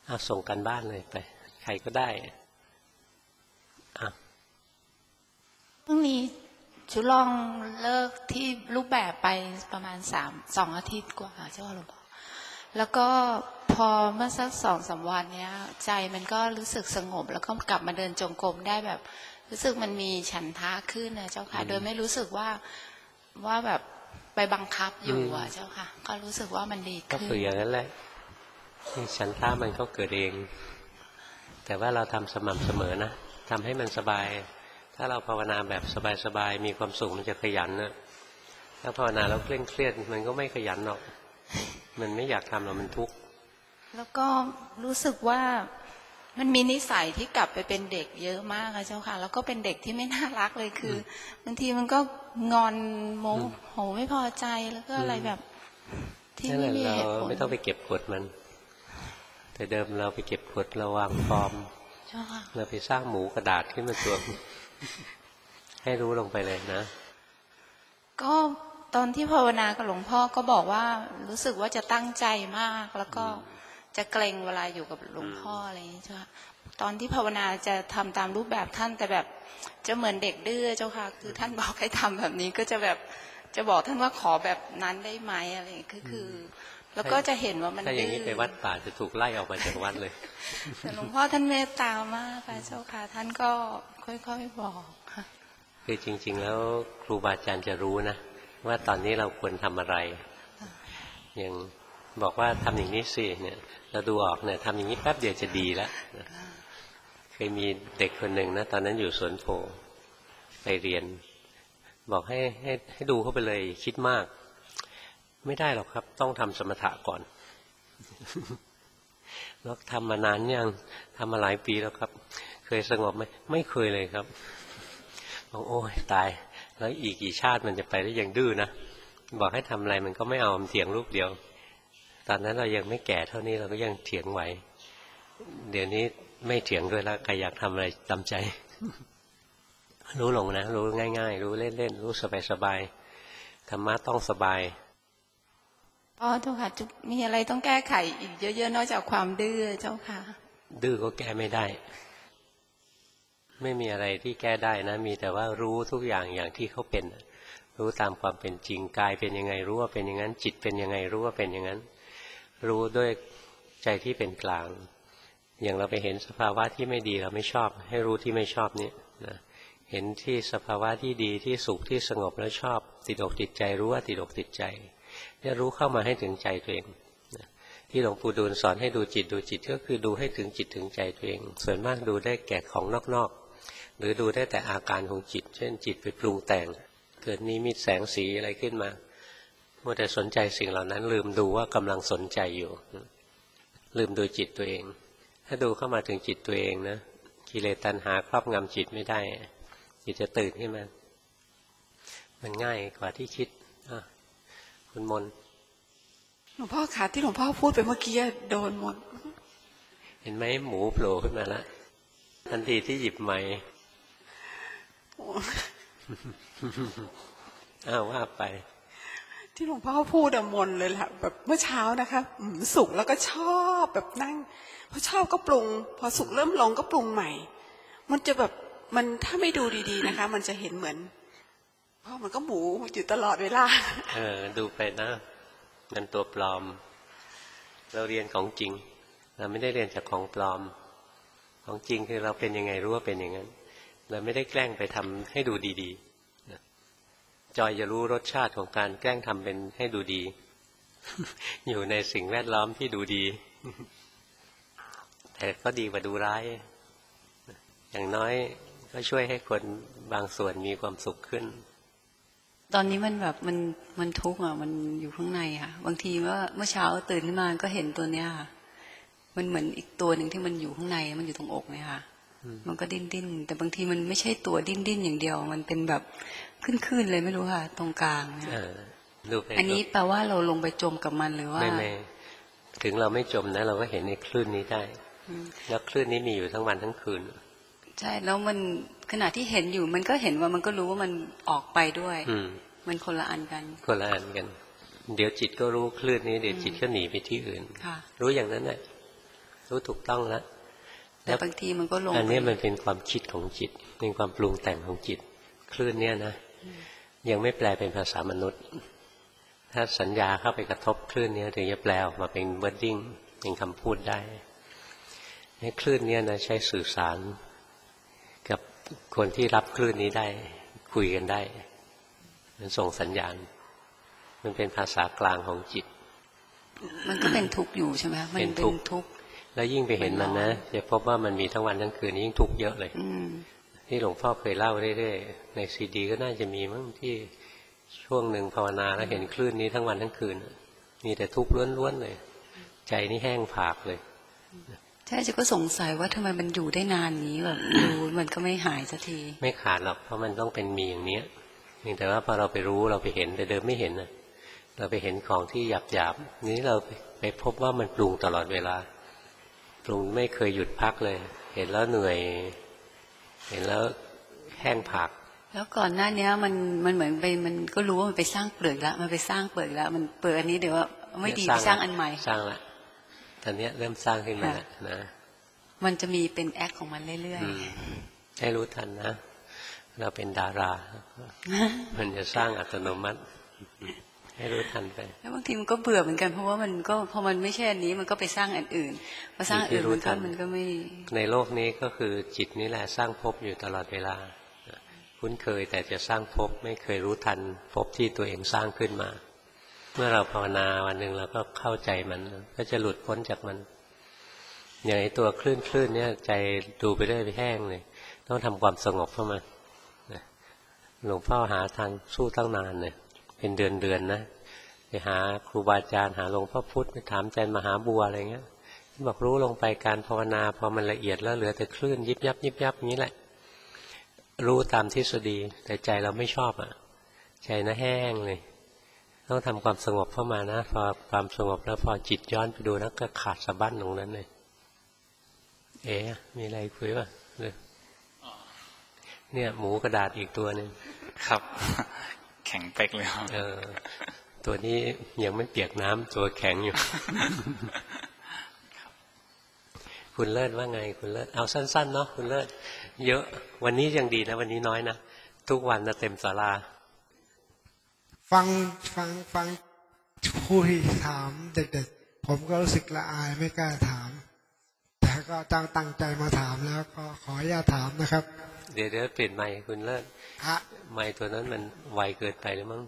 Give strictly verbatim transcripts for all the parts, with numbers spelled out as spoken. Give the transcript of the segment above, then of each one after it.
เอาส่งกันบ้านเลยไปใครก็ได้อ่ะพรุ่งนี้ชุลองเลิกที่รูปแบบไปประมาณสามสองอาทิตย์กว่าเจ้าค่ะหลวงพ่อแล้วก็พอเมื่อสักสองสามวันเนี้ยใจมันก็รู้สึกสงบแล้วก็กลับมาเดินจงกรมได้แบบรู้สึกมันมีฉันทะขึ้นนะเจ้าค่ะโดยไม่รู้สึกว่าว่าแบบไปบังคับอยู่อ่ะเจ้าค่ะก็รู้สึกว่ามันดีขึ้นก็คืออย่างนั้นแหละฉันทะมันก็เกิดเองแต่ว่าเราทำสม่ำเสมอนะทำให้มันสบายถ้าเราภาวนาแบบสบายๆมีความสุขมันจะขยันนะถ้าภาวนาแล้วเคร่งเครียดมันก็ไม่ขยันหรอกมันไม่อยากทำหรอกมันทุกข์แล้วก็รู้สึกว่ามันมีนิสัยที่กลับไปเป็นเด็กเยอะมากค่ะเจ้าค่ะแล้วก็เป็นเด็กที่ไม่น่ารักเลยคือบางทีมันก็งอนโมโหไม่พอใจแล้วก็อะไรแบบที่ไม่มีเหตุผลไม่ต้องไปเก็บกดมันแต่เดิมเราไปเก็บกดเราวางฟอร์มเราไปสร้างหมูกระดาษขึ้นมาตัวให้รู้ลงไปเลยนะก็ตอนที่ภาวนากับหลวงพ่อก็บอกว่ารู้สึกว่าจะตั้งใจมากแล้วก็จะเกรงเวลาอยู่กับหลวงพ่ออะไรอย่างนี้ใช่ไหมตอนที่ภาวนาจะทำตามรูปแบบท่านแต่แบบจะเหมือนเด็กดื้อเจ้าค่ะคือท่านบอกให้ทำแบบนี้ก็จะแบบจะบอกท่านว่าขอแบบนั้นได้ไหมอะไรคือคือแล้วก็จะเห็นว่ามันดื้อถ้าอย่างนี้ไปวัดป่าจะถูกไล่ออกมาจากวัดเลยแต่หลวงพ่อท่านเมตตามากค่ะเจ้าค่ะท่านก็ค่อยๆบอกค่ะคือจริงๆแล้วครูบาอาจารย์จะรู้นะว่าตอนนี้เราควรทำอะไรอย่างบอกว่าทำอย่างนี้สิเนี่ยเราดูออกเนี่ยทำอย่างนี้แป๊บเดียวจะดีแล้วเคยมีเด็กคนหนึ่งนะตอนนั้นอยู่สวนโพไปเรียนบอกให้ให้ให้ดูเข้าไปเลยคิดมากไม่ได้หรอกครับต้องทำสมถะก่อนแล้วทำมานานยังทำมาหลายปีแล้วครับเคยสงบไหมไม่เคยเลยครับบอกโอ้ยตายแล้วอีกกี่ชาติมันจะไปได้ยังดื้อนะบอกให้ทำอะไรมันก็ไม่เอาเถียงรูปเดียวตอนนั้นเรายังไม่แก่เท่านี้เราก็ยังเถียงไหวเดี๋ยวนี้ไม่เถียงด้วยแล้วใครอยากทำอะไรตามใจรู้ลงนะรู้ง่ายๆรู้เล่นๆรู้สบายๆธรรมะต้องสบายอ๋อเจ้าค่ะมีอะไรต้องแก้ไขอีกเยอะๆนอกจากความดื้อเจ้าค่ะดื้อก็แก้ไม่ได้ไม่มีอะไรที่แก้ได้นะมีแต่ว่ารู้ทุกอย่างอย่างที่เขาเป็นรู้ตามความเป็นจริงกายเป็นยังไงรู้ว่าเป็นอย่างนั้นจิตเป็นยังไงรู้ว่าเป็นอย่างนั้นรู้ด้วยใจที่เป็นกลางอย่างเราไปเห็นสภาวะที่ไม่ดีเราไม่ชอบให้รู้ที่ไม่ชอบนี้นะเห็นที่สภาวะที่ดีที่สุขที่สงบแล้วชอบติดอกติดใจรู้ว่าติดอกติดใจเนี่ยรู้เข้ามาให้ถึงใจตัวเองที่หลวงปู่ดูลสอนให้ดูจิตดูจิตก็คือดูให้ถึงจิตถึงใจตัวเองส่วนมากดูได้แก่ของนอกๆหรือดูได้แต่อาการของจิตเช่นจิตไปปรุงแต่งเกิดนิมิตแสงสีอะไรขึ้นมามัวแต่สนใจสิ่งเหล่านั้นลืมดูว่ากำลังสนใจอยู่ลืมดูจิตตัวเองถ้าดูเข้ามาถึงจิตตัวเองนะกิเลสตัณหาครอบงำจิตไม่ได้จิตจะตื่นขึ้นมามันง่ายกว่าที่คิดคุณมนหลวงพ่อคะที่หลวงพ่อพูดไปเมื่อกี้โดนหมดเห็นไหมหมูโผล่ขึ้นมาแล้วทันทีที่หยิบไม้อ้าวว่าไปที่หลวงพ่อพูดอะมนเลยแหละแบบเมื่อเช้านะคะสุขแล้วก็ชอบแบบนั่งพอชอบก็ปรุงพอสุขเริ่มลงก็ปรุงใหม่มันจะแบบมันถ้าไม่ดูดีๆนะคะมันจะเห็นเหมือนเพราะมันก็หมูอยู่ตลอดเวลาเออดูไปนะมันตัวปลอมเราเรียนของจริงเราไม่ได้เรียนจากของปลอมของจริงคือเราเป็นยังไงรู้ว่าเป็นอย่างนั้นเราไม่ได้แกล้งไปทำให้ดูดีๆนะจอยจะรู้รสชาติของการแกล้งทำเป็นให้ดูดี อยู่ในสิ่งแวดล้อมที่ดูดี แต่ก็ดีกว่าดูร้ายอย่างน้อยก็ช่วยให้คนบางส่วนมีความสุขขึ้นตอนนี้มันแบบมันมันทุกข์อ่ะมันอยู่ข้างในค่ะบางทีว่าเมื่อเช้าตื่นขึ้นมาก็เห็นตัวเนี้ยค่ะมันเหมือนอีกตัวหนึ่งที่มันอยู่ข้างในมันอยู่ตรงอกเนี่ยค่ะมันก็ดิ้นดิ้นแต่บางทีมันไม่ใช่ตัวดิ้นดิ้นอย่างเดียวมันเป็นแบบขึ้นๆเลยไม่รู้ค่ะตรงกลางเนี่ยอันนี้แปลว่าเราลงไปจมกับมันหรือว่าไม่ไม่ถึงเราไม่จมนะเราก็เห็นในคลื่นนี้ได้แล้วคลื่นนี้มีอยู่ทั้งวันทั้งคืนใช่แล้วมันขณะที่เห็นอยู่มันก็เห็นว่ามันก็รู้ว่ามันออกไปด้วยมันคนละอันกันคนละอันกันเดี๋ยวจิตก็รู้คลื่นนี้เดี๋ยวจิตก็หนีไปที่อื่นรู้อย่างนั้นแหละรู้ถูกต้องแล้วแต่บางทีมันก็ลงอันนี้มันเป็นความคิดของจิตเป็นความปรุงแต่งของจิตคลื่นเนี่ยนะยังไม่แปลเป็นภาษามนุษย์ถ้าสัญญาเข้าไปกระทบคลื่นนี้ถึงจะแปลออกมาเป็นเวิร์ดดิ้งเป็นคำพูดได้ในคลื่นนี้นะใช้สื่อสารกับคนที่รับคลื่นนี้ได้คุยกันได้มันส่งสัญญาณมันเป็นภาษากลางของจิตมันก็เป็นทุกข์อยู่ใช่ไหมมันเป็นทุกข์แล้วยิ่งไปเห็นมันนะจะพบว่ามันมีทั้งวันทั้งคืนยิ่งทุกข์เยอะเลยที่หลวงพ่อเคยเล่าเรื่อยๆในซีดีก็น่าจะมีมั้งที่ช่วงหนึ่งภาวนาแล้วเห็นคลื่นนี้ทั้งวันทั้งคืนมีแต่ทุกข์ล้วนๆเลยใจนี่แห้งผากเลยใช่จะก็สงสัยว่าทำไมมันอยู่ได้นานนี้แบบดูมันก็ไม่หายสักทีไม่ขาดหรอกเพราะมันต้องเป็นมีอย่างนี้เพียงแต่ว่าพอเราไปรู้เราไปเห็นแต่เดิมไม่เห็นนะเราไปเห็นของที่หยาบๆนี้เราไปพบว่ามันปรุงตลอดเวลาปรุงไม่เคยหยุดพักเลยเห็นแล้วเหนื่อยเห็นแล้วแห้งผากแล้วก่อนหน้านี้มันมันเหมือนไปมันก็รู้ว่ามันไปสร้างเปลือกแล้วมันไปสร้างเปลือกแล้วมันเปลือกอันนี้เดี๋ยวว่าไม่ดีไปสร้างอันใหม่สร้างละตอนนี้เริ่มสร้างขึ้นมาแล้วนะมันจะมีเป็นแอคของมันเรื่อยๆให้รู้ทันนะเราเป็นดารามันจะสร้างอัตโนมัติให้รู้ทันไปแล้วบางทีมันก็เบื่อเหมือนกันเพราะว่ามันก็พอมันไม่ใช่อันนี้มันก็ไปสร้างอันอื่นพอสร้างอื่นมันก็มันก็ไม่ในโลกนี้ก็คือจิตนี่แหละสร้างภพอยู่ตลอดเวลาคุ้นเคยแต่จะสร้างภพไม่เคยรู้ทันภพที่ตัวเองสร้างขึ้นมาเมื่อเราภาวนาวันหนึ่งเราก็เข้าใจมันก็จะหลุดพ้นจากมันอย่างไอ้ตัวคลื่นคลื่นเนี่ยใจดูไปเรื่อยไปแห้งเลยต้องทำความสงบเข้ามาหลวงพ่อหาทางสู้ตั้งนานเลยเป็นเดือนเดือนนะไปหาครูบาอาจารย์หาหลวงพ่อพุธไปถามอาจารย์มหาบัวอะไรเงี้ยบอกรู้ลงไปการภาวนาพอมันละเอียดแล้วเหลือแต่คลื่นยิบยับยิบยับอย่างนี้แหละรู้ตามทฤษฎีแต่ใจเราไม่ชอบอ่ะใจน่ะแห้งเลยต้องทำความสงบเข้ามานะพอความสงบแล้วพอจิตย้อนไปดูนะก็ขาดสะบั้นตรงนั้นเลยเอ๊ะมีอะไรคุยป่ะเลยเนี่ยหมูกระดาษอีกตัวนึงครับแข็งเป๊กเลยครับเออตัวนี้ยังไม่เปียกน้ำตัวแข็งอยู่ คุณเลิศว่าไงคุณเลิศเอาสั้นๆเนาะคุณเลิศเยอะวันนี้ยังดีนะวันนี้น้อยนะทุกวันนะเต็มศาลาฟังฟังฟังผู้ที่ถามเด็กๆผมก็รู้สึกละอายไม่กล้าถามแต่ก็ตั้งตั้งใจมาถามแล้วก็ขออนุญาตถามนะครับเดี๋ยวเดี๋ยวเปลี่ยนไมค์คุณเลิศไมค์ตัวนั้นมันไวเกินไปหรือมั้ง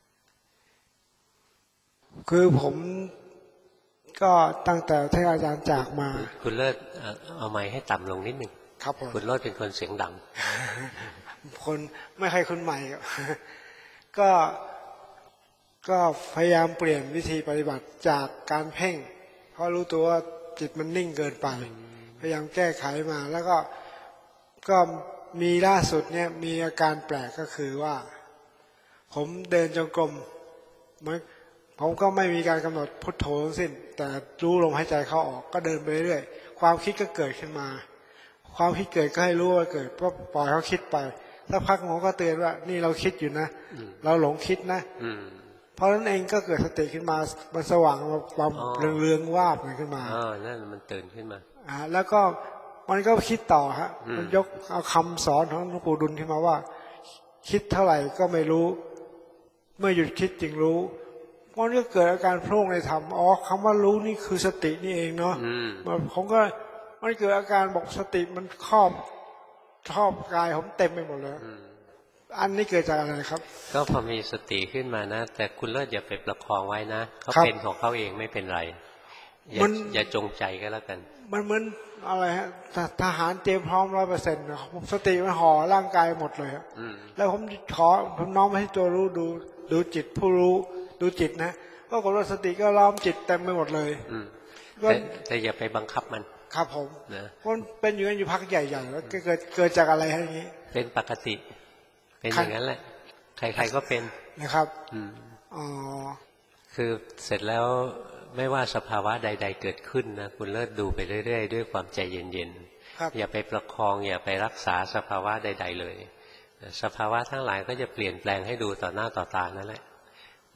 คือผมก็ตั้งแต่ที่อาจารย์จากมาคุณเลิศเอาไมค์ให้ต่ำลงนิดหนึ่งครับผมคุณเลิศเป็นคนเสียงดังคนไม่ใครคนใหม่ก็ก็พยายามเปลี่ยนวิธีปฏิบัติจากการเพ่งเพราะรู้ตัวว่าจิตมันนิ่งเกินไปพยายามแก้ไขมาแล้วก็ก็มีล่าสุดเนี่ยมีอาการแปลกก็คือว่าผมเดินจงกรมผมก็ไม่มีการกำหนดพุทโธทั้งสิ้นแต่รู้ลมหายใจเข้าออกก็เดินไปเรื่อยความคิดก็เกิดขึ้นมาความคิดเกิดก็ให้รู้ว่าเกิดก็ปล่อยเขาคิดไปแล้วพักหมอก็เตือนว่านี่เราคิดอยู่นะเราหลงคิดนะเพราะนั้นเองก็เกิดสติขึ้นมามันสว่างความเรืองๆวาบขึ้นมาอ๋อนั่นมันตื่นขึ้นมาอ่าแล้วก็มันก็คิดต่อฮะมันยกเอาคำสอนของหลวงปู่ดุลขึ้นมาว่าคิดเท่าไหร่ก็ไม่รู้เมื่อหยุดคิดจึงรู้มันก็เกิดอาการโพร่งในธรรมอ๋อคำว่ารู้นี่คือสตินี่เองเนาะผมก็มันเกิดอาการบอกสติมันครอบครอบกายผมเต็มไปหมดเลยอันนี้เกิดจากอะไรครับก็พอมีสติขึ้นมานะแต่คุณเลิศอย่าไปประคองไว้นะเขาเป็นของเขาเองไม่เป็นไรอย่าอย่าจงใจก็แล้วกันมันเหมือนอะไรฮะทหารเตรียมพร้อมร้อยเปอร์เซ็นต์นะสติมันห่อร่างกายหมดเลยครับแล้วผมขอผมน้อมให้ตัวรู้ดูดูจิตผู้รู้ดูจิตนะก็กดว่าสติก็ล้อมจิตเต็มไปหมดเลยแต่แต่อย่าไปบังคับมันครับผมนะมันเป็นอยู่กันอยู่พักใหญ่ๆแล้วเกิดเกิดจากอะไรอย่างนี้เป็นปกติเป็นอย่างนั้นแหละใครๆก็เป็นนะครับอ๋อคือเสร็จแล้วไม่ว่าสภาวะใดๆเกิดขึ้นนะคุณเลิศดูไปเรื่อยๆด้วยความใจเย็นๆอย่าไปประคองอย่าไปรักษาสภาวะใดๆเลยสภาวะทั้งหลายก็จะเปลี่ยนแปลงให้ดูต่อหน้าต่อตานั่นแหละ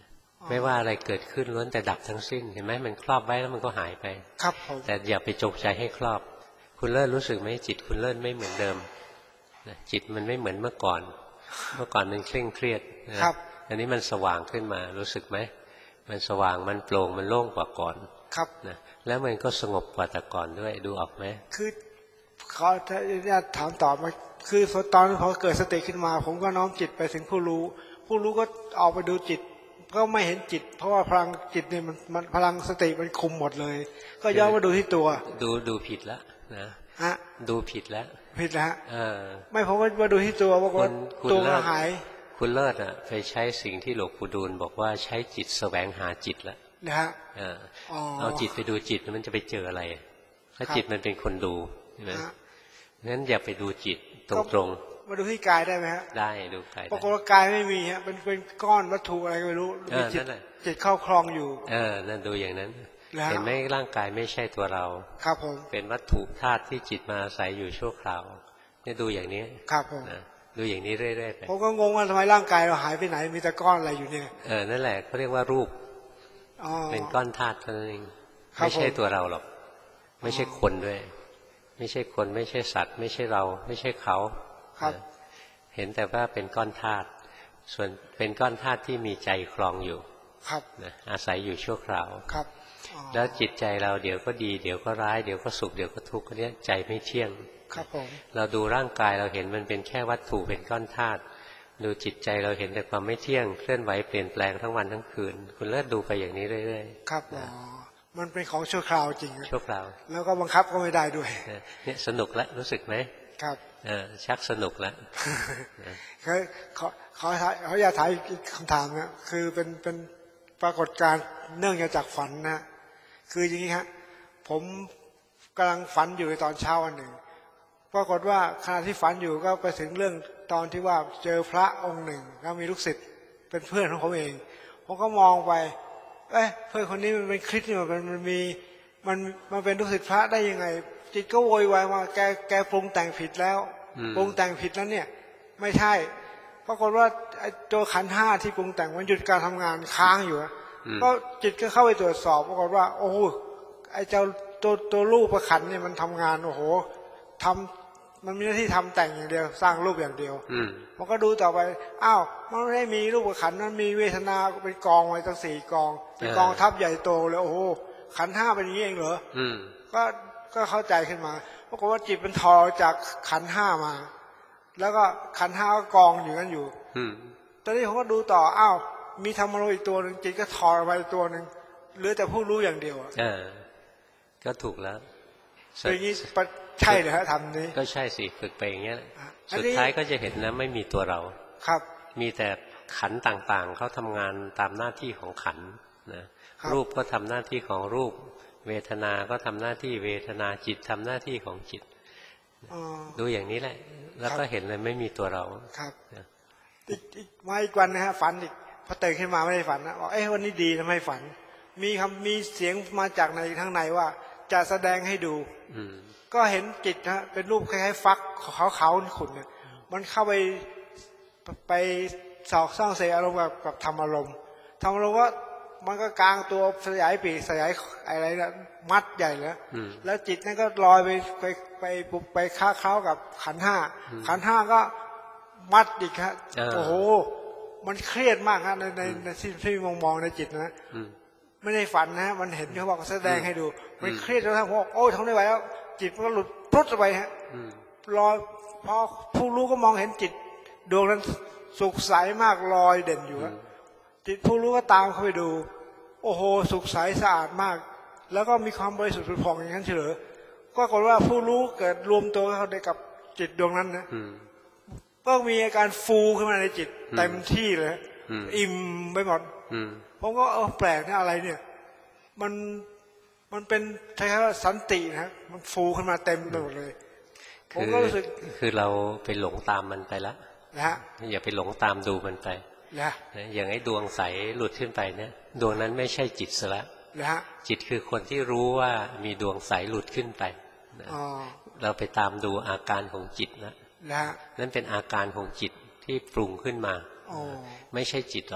ไม่ว่าอะไรเกิดขึ้นล้วนแต่ดับทั้งสิ้นเห็นไหมมันครอบไว้แล้วมันก็หายไปครับผมแต่อย่าไปจงใจให้ครอบคุณเลิศรู้สึกไหมจิตคุณเลิศไม่เหมือนเดิมจิตมันไม่เหมือนเมื่อก่อนเมื่อก่อนมันเคร่งเครียดนะครับอันนี้มันสว่างขึ้นมารู้สึกไหมมันสว่างมันโปร่งมันโล่งกว่าก่อนครับนะแล้วมันก็สงบกว่าแต่ก่อนด้วยดูออกไหมคือเขาจะถามต่อมาคือตอนพอเกิดสติขึ้นมาผมก็น้อมจิตไปถึงผู้รู้ผู้รู้ก็ออกไปดูจิตก็ไม่เห็นจิตเพราะว่าพลังจิตเนี่ยมันมันพลังสติมันคุมหมดเลยก็ย้อนมาดูที่ตัวดูดูผิดแล้วนะฮะดูผิดแล้วผิดแล้วเออไม่ผมก็มาดูที่ตัวว่าตัวมันหายคุณเลิศอ่ะไปใช้สิ่งที่หลวงปู่ดูลบอกว่าใช้จิตแสวงหาจิตแล้วนะฮะเอาจิตไปดูจิตมันจะไปเจออะไรถ้าจิตมันเป็นคนดูใช่ไหมงั้นอย่าไปดูจิตตรงๆมาดูที่กายได้ไหมฮะได้ดูกายปรากฏว่ากายไม่มีฮะเป็นเป็นก้อนวัตถุอะไรก็ไม่รู้มีจิตจิตเข้าคลองอยู่เออนั่นดูอย่างนั้นเห็นไหมร่างกายไม่ใช่ตัวเราครับผมเป็นวัตถุธาตุที่จิตมาอาศัยอยู่ชั่วคราวนี่ดูอย่างนี้ครับผมดูอย่างนี้เรื่อยๆไปผมก็งงว่าทำไมร่างกายเราหายไปไหนมีแต่ก้อนอะไรอยู่เนี่ยเออนั่นแหละเขาเรียกว่ารูปเป็นก้อนธาตุเท่านั้นเองไม่ใช่ตัวเราหรอกไม่ใช่คนด้วยไม่ใช่คนไม่ใช่สัตว์ไม่ใช่เราไม่ใช่เขาเห็นแต่ว่าเป็นก้อนธาตุส่วนเป็นก้อนธาตุที่มีใจครองอยู่ครับนะอาศัยอยู่ชั่วคราวครับแล้วจิตใจเราเดี๋ยวก็ดีเดี๋ยวก็ร้ายเดี๋ยวก็สุขเดี๋ยวก็ทุกข์เนี้ยใจไม่เที่ยงครับผมเราดูร่างกายเราเห็นมันเป็นแค่วัตถุเป็นก้อนธาตุดูจิตใจเราเห็นแต่ความไม่เที่ยงเคลื่อนไหวเปลี่ยนแปลงทั้งวันทั้งคืนคุณเลิศดูไปอย่างนี้เรื่อยๆครับอ๋อมันเป็นของชั่วคราวจริงชั่วคราวแล้วก็บังคับก็ไม่ได้ด้วยเนี่ยสนุกแล้วรู้สึกไหมครับเออชักสนุกแล้วเขาเขาเขาเขาอยากถามอีกคำถามนะคือเป็นเป็นปรากฏการณ์เนื่องจากฝันนะคืออย่างนี้ฮะผมกำลังฝันอยู่ในตอนเช้าวันหนึ่งปรากฏว่าขณะที่ฝันอยู่ก็ไปถึงเรื่องตอนที่ว่าเจอพระองค์หนึ่งแล้วมีลูกศิษย์เป็นเพื่อนของผมเองผมก็มองไปเอ้ยเพื่อนคนนี้มันเป็นคริสต์นี่มันมันมีมันมันเป็นลูกศิษย์พระได้ยังไงจิตก็โวยวายว่าแกแกปรุงแต่งผิดแล้วปรุงแต่งผิดแล้วเนี่ยไม่ใช่ปรากฏว่าไอ้ตัวขันธ์ห้าที่ปรุงแต่งมันหยุดการทำงานค้างอยู่ก็จิตก็เข้าไปตรวจสอบปรากฏว่าโอ้โหไอ้เจ้าตัวตัวรูปประขันเนี่ยมันทำงานโอ้โหทำมันมีหน้าที่ทำแต่งอย่างเดียวสร้างรูปอย่างเดียวมันก็ดูต่อไปอ้าวมันไม่ได้มีรูปประขันมันมีเวทนาเป็นกองไว้ตั้งสี่กองเป็นกองทับใหญ่โตเลยโอ้โหขันธ์ห้าเป็นอย่างนี้เองเหรอก็ก็เข้าใจขึ้นมาปรากฏว่าจิตมันทอจากขันธ์ห้ามาแล้วก็ขันธ์ห้าก็กองอยู่นั่นอยู่ตอนนี้ผมก็ดูต่ออ้าวมีธรรมารมณ์อีกตัวหนึ่งจิตก็ถอดไปตัวหนึ่งเหลือแต่ผู้รู้อย่างเดียวอ่ะก็ถูกแล้วอย่างนี้ใช่เลยฮะทำนี้ก็ใช่สิฝึกไปอย่างเงี้ยสุดท้ายก็จะเห็นนะไม่มีตัวเราครับมีแต่ขันธ์ต่างๆเขาทำงานตามหน้าที่ของขันธ์นะรูปก็ทำหน้าที่ของรูปเวทนาก็ทำหน้าที่เวทนาจิตทำหน้าที่ของจิตดูอย่างนี้แหละแล้วก็เห็นเลยไม่มีตัวเราครับอีกมาอีกวันนะฮะฝันอีกพอตื่นขึ้นมาไม่ได้ฝันนะบอกเอ้วันนี้ดีนะไม่ฝันมีคำมีเสียงมาจากในข้างในว่าจะแสดงให้ดูก็เห็นจิตนะเป็นรูปคล้ายๆฟักขาวๆขุ่นเนี่ยมันเข้าไปไปสอกซ่องเสอารมณ์กับธรรมอารมณ์ธรรมอารมณ์ว่ามันก็กลางตัวสยายปีกสยายอะไรนะมัดใหญ่แล้วแล้วจิตนั่นก็ลอยไปไปไปปุบไปค้าเข้ากับขันห้าขันห้าก็มัดอีกครับโอ้โหมันเครียดมากครับในในในที่ที่มองมองในจิตนะไม่ได้ฝันนะมันเห็นเขาบอกแสดงให้ดูมันเครียดแล้วทั้งพวกโอ้ทำไม่ไหวแล้วจิตมันก็หลุดพุทธไปฮะลอยพอผู้รู้ก็มองเห็นจิตดวงนั้นสุขใสมากลอยเด่นอยู่จิตผู้รู้ก็ตามเข้าไปดูโอ้โหสุขใสสะอาดมากแล้วก็มีความบริสุทธิ์ผุดผ่องอย่างนั้นเฉยก็กลายว่าผู้รู้เกิดรวมตัวเข้าในกับจิตดวงนั้นนะก็มีอาการฟูขึ้นมาในจิตเต็มที่เลยอิ่มไปหมดผมก็เออแปลกนะอะไรเนี่ยมันมันเป็นใช้คำว่าสันตินะมันฟูขึ้นมาเต็มไปหมดเลยผมก็รู้สึกคือเราไปหลงตามมันไปแล้วนะฮะอย่าไปหลงตามดูมันไปนะอย่างไอ้ดวงใสหลุดขึ้นไปเนี่ยดวงนั้นไม่ใช่จิตซะละนะจิตคือคนที่รู้ว่ามีดวงใสหลุดขึ้นไปเราไปตามดูอาการของจิตนะนั่นเป็นอาการของจิตที่ปรุงขึ้นมาไม่ใช่จิตหรอก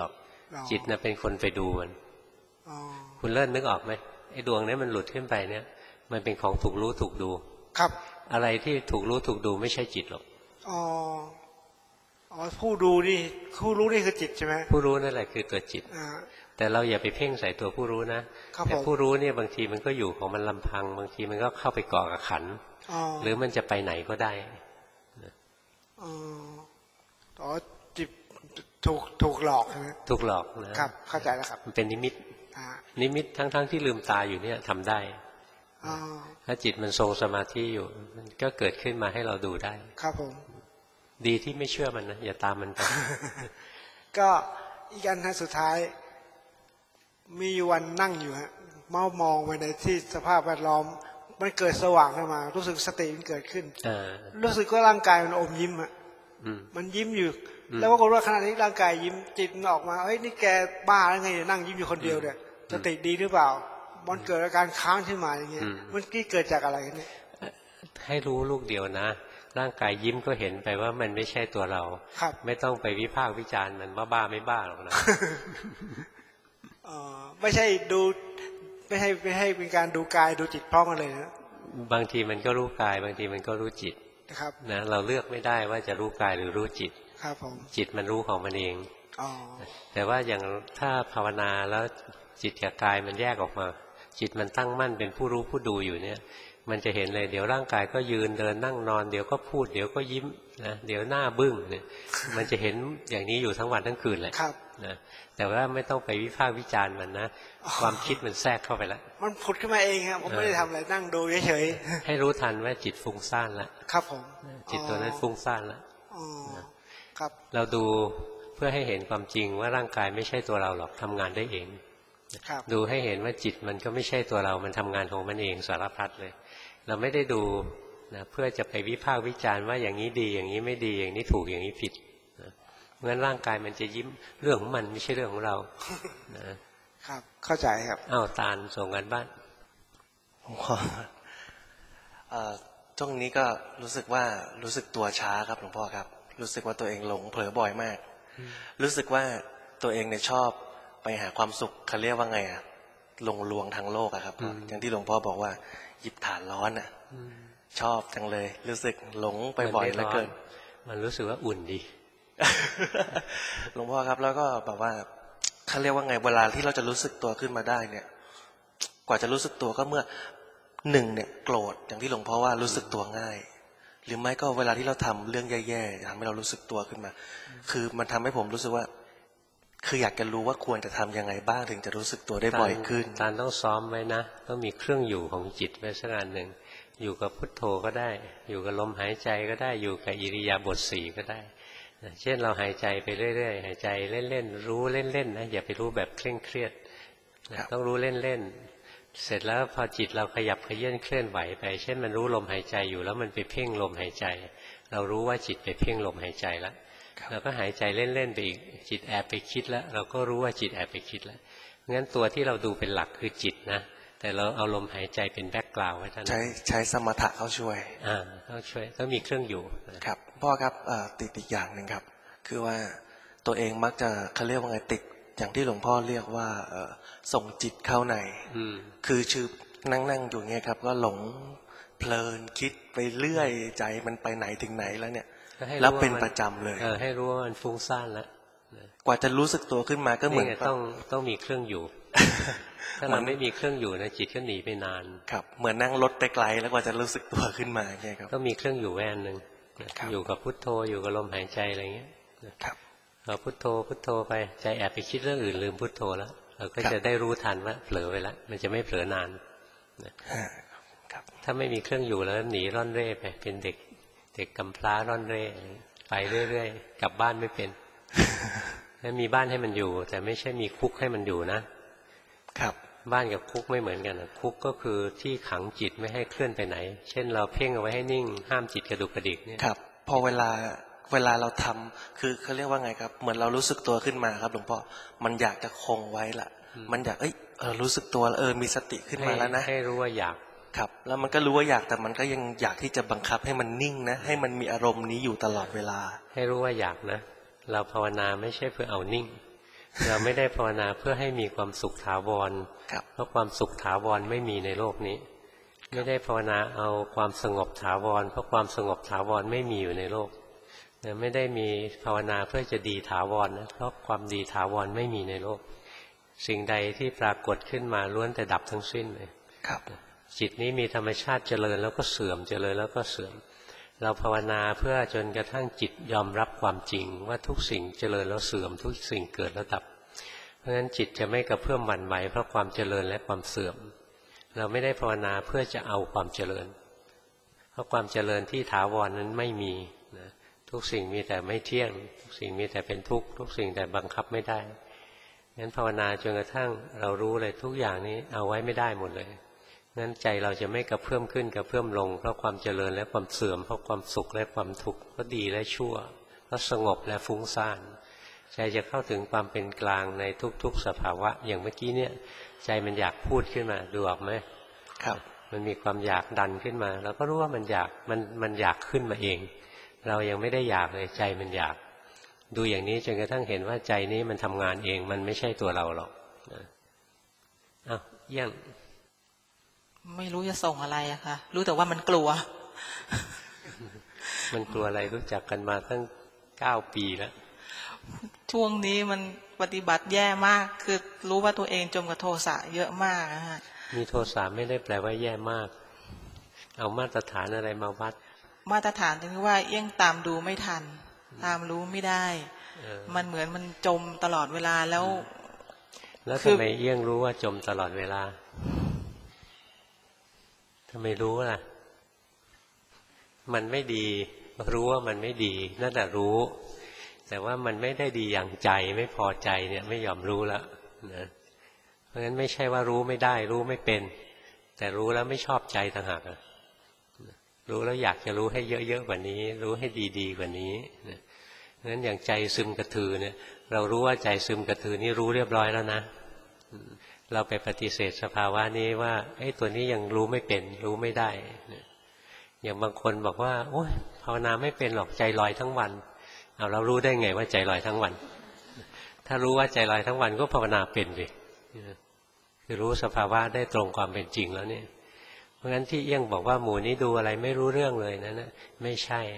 จิตนะเป็นคนไปดูมันคุณเลิ่นนึกออกไหมไอ้ดวงนี้มันหลุดขึ้นไปเนี่ยมันเป็นของถูกรู้ถูกดูครับอะไรที่ถูกรู้ถูกดูไม่ใช่จิตหรอกอ๋ออ๋อผู้ดูนี่ผู้รู้นี่คือจิตใช่ไหมผู้รู้นั่นแหละคือตัวจิตแต่เราอย่าไปเพ่งใส่ตัวผู้รู้นะแต่ผู้รู้เนี่ยบางทีมันก็อยู่ของมันลำพังบางทีมันก็เข้าไปเกาะกับขันหรือมันจะไปไหนก็ได้อ๋อจิตถูกถูกหลอกใช่ไหมถูกหลอกนะครับเข้าใจแล้วครับมันเป็นนิมิตนิมิตทั้งๆที่ลืมตาอยู่เนี่ยทำได้ถ้าจิตมันทรงสมาธิอยู่มันก็เกิดขึ้นมาให้เราดูได้ครับผมดีที่ไม่เชื่อมันนะอย่าตามมันไปก็อีกอันนะสุดท้ายมีวันนั่งอยู่ฮะเมามองไปในที่สภาพแวดล้อมมันเกิดสว่างขึ้นมารู้สึกสติมันเกิดขึ้นรู้สึกว่าร่างกายมันอมยิ้มอ่ะมันยิ้มอยู่แล้วปรากฏว่าขณะที่ร่างกายยิ้มจิตมันออกมาเฮ้ยนี่แกบ้าแล้วไงนั่งยิ้มอยู่คนเดียวเนี่ยสติดีหรือเปล่ามันเกิดอาการค้างขึ้นมาอย่างเงี้ยมันกี่เกิดจากอะไรเนี่ยให้รู้ลูกเดียวนะร่างกายยิ้มก็เห็นไปว่ามันไม่ใช่ตัวเราไม่ต้องไปวิพากษ์วิจารณ์มันว่าบ้าไม่บ้าหรอกนะไม่ใช่ดูไม่ให้ไม่ให้เป็นการดูกายดูจิตพร้อมกันเลยนะบางทีมันก็รู้กายบางทีมันก็รู้จิตนะครับนะเราเลือกไม่ได้ว่าจะรู้กายหรือรู้จิตครับผมจิตมันรู้ของมันเองแต่ว่าอย่างถ้าภาวนาแล้วจิตกับกายมันแยกออกมาจิตมันตั้งมั่นเป็นผู้รู้ผู้ดูอยู่เนี่ยมันจะเห็นเลยเดี๋ยวร่างกายก็ยืนเดินนั่งนอนเดี๋ยวก็พูดเดี๋ยวก็ยิ้มนะเดี๋ยวหน้าบึ้งเนี่ยมันจะเห็นอย่างนี้อยู่ทั้งวันทั้งคืนเลยนะแต่ว่าไม่ต้องไปวิพากษ์วิจารณ์มันนะความคิดมันแทรกเข้าไปแล้วมันผุดขึ้นมาเองครับผมไม่ได้ทำอะไรนั่งดูเฉยๆให้รู้ทันว่าจิตฟุ้งซ่านแล้วครับผมจิตตัวนั้นฟุ้งซ่านแล้วครับเราดูเพื่อให้เห็นความจริงว่าร่างกายไม่ใช่ตัวเราหรอกทำงานได้เองดูให้เห็นว่าจิตมันก็ไม่ใช่ตัวเรามันทำงานของมันเองสารพัดเลยเราไม่ได้ดูนะเพื่อจะไปวิพากษ์วิจารณ์ว่าอย่างนี้ดีอย่างนี้ไม่ดีอย่างนี้ถูกอย่างนี้ผิดนะเพราะฉะนั้นร่างกายมันจะยิ้มเรื่องของมันไม่ใช่เรื่องของเรานะครับเข้าใจครับอ้าวตาลส่งกันบ้านผมขอช่วงนี้ก็รู้สึกว่ารู้สึกตัวช้าครับหลวงพ่อครับรู้สึกว่าตัวเองหลงเผลอบ่อยมากรู้สึกว่าตัวเองเนี่ยชอบไปหาความสุขเขาเรียกว่าไงอะลงลวงทางโลกอะครับอย่างที่หลวงพ่อบอกว่าหยิบฐานร้อนอะชอบจังเลยรู้สึกหลงไปบ่อยเหลือเกินมันรู้สึกว่าอุ่นดีหลวงพ่อครับแล้วก็แบบว่าเขาเรียกว่าไงเวลาที่เราจะรู้สึกตัวขึ้นมาได้เนี่ยกว่าจะรู้สึกตัวก็เมื่อหนึ่งเนี่ยโกรธอย่างที่หลวงพ่อว่ารู้สึกตัวง่ายหรือไม่ก็เวลาที่เราทำเรื่องแย่ๆทำให้เรารู้สึกตัวขึ้นมาคือมันทำให้ผมรู้สึกว่าคืออยากจะรู้ว่าควรจะทำยังไงบ้างถึงจะรู้สึกตัวได้บ่อยขึ้นตาต้องซ้อมไว้นะต้องมีเครื่องอยู่ของจิตไว้สักอันหนึ่งอยู่กับพุทโธก็ได้อยู่กับลมหายใจก็ได้อยู่กับอิริยาบถสี่ก็ได้เช่นเราหายใจไปเรื่อยๆหายใจเล่นๆรู้เล่นๆนะอย่าไปรู้แบบเคร่งเครียดต้องรู้เล่นๆเสร็จแล้วพอจิตเราขยับขยื่นเคลื่อนไหวไปเช่นมันรู้ลมหายใจอยู่แล้วมันไปเพ่งลมหายใจเรารู้ว่าจิตไปเพ่งลมหายใจแล้วเราก็หายใจเล่นๆไปอีกจิตแอบไปคิดแล้วเราก็รู้ว่าจิตแอบไปคิดแล้วงั้นตัวที่เราดูเป็นหลักคือจิตนะแต่เราเอาลมหายใจเป็นแบ็กกราวด์ไว้ท่านใช้ใช้สมถะเขาช่วยอ่าเขาช่วยต้องมีเครื่องอยู่ครับพ่อครับติดอีกอย่างหนึ่งครับคือว่าตัวเองมักจะเขาเรียกว่าไงติดอย่างที่หลวงพ่อเรียกว่าส่งจิตเข้าในคือชื่อนั่งนั่งอยู่เงี้ยครับก็หลงเพลินคิดไปเรื่อยใจมันไปไหนถึงไหนแล้วเนี่ยแล้วเป็นประจำเลยให้รู้ว่ามันฟุ้งซ่านแล้วกว่าจะรู้สึกตัวขึ้นมาก็เหมือนต้องต้องมีเครื่องอยู่ถ้าเราไม่มีเครื่องอยู่นะจิตก็หนีไปนานครับเหมือนนั่งรถไปไกลแล้วกว่าจะรู้สึกตัวขึ้นมาใช่ครับต้องมีเครื่องอยู่แว่นหนึ่งอยู่กับพุทโธอยู่กับลมหายใจอะไรเงี้ยครับเราพุทโธพุทโธไปใจแอบไปคิดเรื่องอื่นลืมพุทโธแล้วเราก็จะได้รู้ทันว่าเผลอไปแล้วมันจะไม่เผลอนานถ้าไม่มีเครื่องอยู่แล้วหนีร่อนเร่ไปเป็นเด็กเด็กกำพร้าร่อนเร่ไปเรื่อยๆกลับบ้านไม่เป็นให้มีบ้านให้มันอยู่แต่ไม่ใช่มีคุกให้มันอยู่นะครับบ้านกับคุกไม่เหมือนกันคุกก็คือที่ขังจิตไม่ให้เคลื่อนไปไหนเช่นเราเพ่งเอาไว้ให้นิ่งห้ามจิตกระดุกกระดิกเนี่ยครับพอเวลาเวลาเราทำคือเขาเรียกว่าไงครับเหมือนเรารู้สึกตัวขึ้นมาครับหลวงพ่อมันอยากจะคงไว้ละมันอยากเอ้ยเออรู้สึกตัวเออมีสติขึ้นมาแล้วนะให้รู้ว่าอยากครับแล้วมันก็รู้ว่าอยากแต่มันก็ยังอยากที่จะบังคับให้มันนิ่งนะให้มันมีอารมณ์นี้อยู่ตลอดเวลาให้รู้ว่าอยากนะเราภาวนาไม่ใช่เพื่อเอานิ่งเราไม่ได้ภาวนาเพื่อให้มีความสุขถาวรเพราะความสุขถาวรไม่มีในโลกนี้ไม่ได้ภาวนาเอาความสงบถาวรเพราะความสงบถาวรไม่มีอยู่ในโลกไม่ได้มีภาวนาเพื่อจะดีถาวรนะเพราะความดีถาวรไม่มีในโลกสิ่งใดที่ปรากฏขึ้นมาล้วนแต่ดับทั้งสิ้นเลยจิตนี้มีธรรมชาติเจริญแล้วก็เสื่อมเจริญแล้วก็เสื่อมเราภาวนาเพื่อจนกระทั่งจิตยอมรับความจริงว่าทุกสิ่งเจริญแล้วเสื่อมทุกสิ่งเกิดแล้วดับเพราะฉะนั้นจิตจะไม่กระเพื่อมหวั่นไหวเพราะความเจริญและความเสื่อมเราไม่ได้ภาวนาเพื่อจะเอาความเจริญเพราะความเจริญที่ถาวรนั้นไม่มีนะทุกสิ่งมีแต่ไม่เที่ยงทุกสิ่งมีแต่เป็นทุกข์ทุกสิ่งแต่บังคับไม่ได้งั้นภาวนาจนกระทั่งเรารู้เลยทุกอย่างนี้เอาไว้ไม่ได้หมดเลยงั้นใจเราจะไม่กระเพื่อมขึ้นกระเพื่อมลงเพราะความเจริญและความเสื่อมเพราะความสุขและความทุกข์เพราะดีและชั่วเพราะสงบและฟุ้งซ่านใจจะเข้าถึงความเป็นกลางในทุกๆสภาวะอย่างเมื่อกี้เนี่ยใจมันอยากพูดขึ้นมาดูออกไหมครับมันมีความอยากดันขึ้นมาเราก็รู้ว่ามันอยากมันมันอยากขึ้นมาเองเรายังไม่ได้อยากเลยใจมันอยากดูอย่างนี้จนกระทั่งเห็นว่าใจนี้มันทำงานเองมันไม่ใช่ตัวเราหรอกอ้าวเยี่ยงไม่รู้จะส่งอะไรอะค่ะรู้แต่ว่ามันกลัวมันกลัวอะไรรู้จักกันมาตั้งเก้าปีแล้วช่วงนี้มันปฏิบัติแย่มากคือรู้ว่าตัวเองจมกับโทสะเยอะมากนะฮะมีโทสะไม่ได้แปลว่าแย่มากเอามาตรฐานอะไรมาวัดมาตรฐานที่ว่าเอี้ยงตามดูไม่ทันตามรู้ไม่ได้มันเหมือนมันจมตลอดเวลาแล้วแล้วทำไมเอี้ยงรู้ว่าจมตลอดเวลาทำไมรู้ล่ะมันไม่ดีรู้ว่ามันไม่ดีนั่นแหละรู้แต่ว่ามันไม่ได้ดีอย่างใจไม่พอใจเนี่ยไม่ยอมรู้แล้วนะเพราะฉะนั้นไม่ใช่ว่ารู้ไม่ได้รู้ไม่เป็นแต่รู้แล้วไม่ชอบใจต่างหากรู้แล้วอยากจะรู้ให้เยอะๆกว่านี้รู้ให้ดีๆกว่านี้นะเพราะฉะนั้นอย่างใจซึมกระทือเนี่ยเรารู้ว่าใจซึมกระทือนี่รู้เรียบร้อยแล้วนะเราไปปฏิเสธสภาวะนี้ว่าไอ้ตัวนี้ยังรู้ไม่เป็นรู้ไม่ได้อย่างบางคนบอกว่าโอ๊ยภาวนาไม่เป็นหรอกใจลอยทั้งวันเอาเรารู้ได้ไงว่าใจลอยทั้งวันถ้ารู้ว่าใจลอยทั้งวันก็ภาวนาเป็นดิคือรู้สภาวะได้ตรงความเป็นจริงแล้วเนี่ยเพราะงั้นที่เอี้ยงบอกว่าหมู่นี้ดูอะไรไม่รู้เรื่องเลยนั่นนะไม่ใช่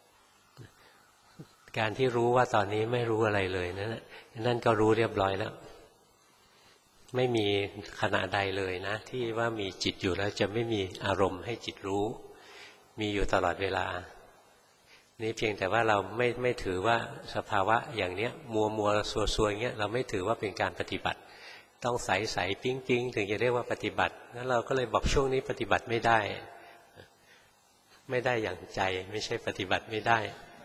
การที่รู้ว่าตอนนี้ไม่รู้อะไรเลยนั่นนั่นก็รู้เรียบร้อยแล้วไม่มีขณะใดเลยนะที่ว่ามีจิตอยู่แล้วจะไม่มีอารมณ์ให้จิตรู้มีอยู่ตลอดเวลานี่เพียงแต่ว่าเราไม่ไม่ถือว่าสภาวะอย่างเนี้ยมัวมัวซัวซัวอย่างเงี้ยเราไม่ถือว่าเป็นการปฏิบัติต้องใสใสปิ๊งปิ๊งถึงจะเรียกว่าปฏิบัติงั้นเราก็เลยบอกช่วงนี้ปฏิบัติไม่ได้ไม่ได้อย่างใจไม่ใช่ปฏิบัติไม่ได้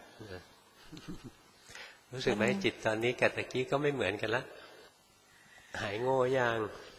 รู้สึกไหมจิตตอนนี้กับตะกี้ก็ไม่เหมือนกันละหายโง่ยัง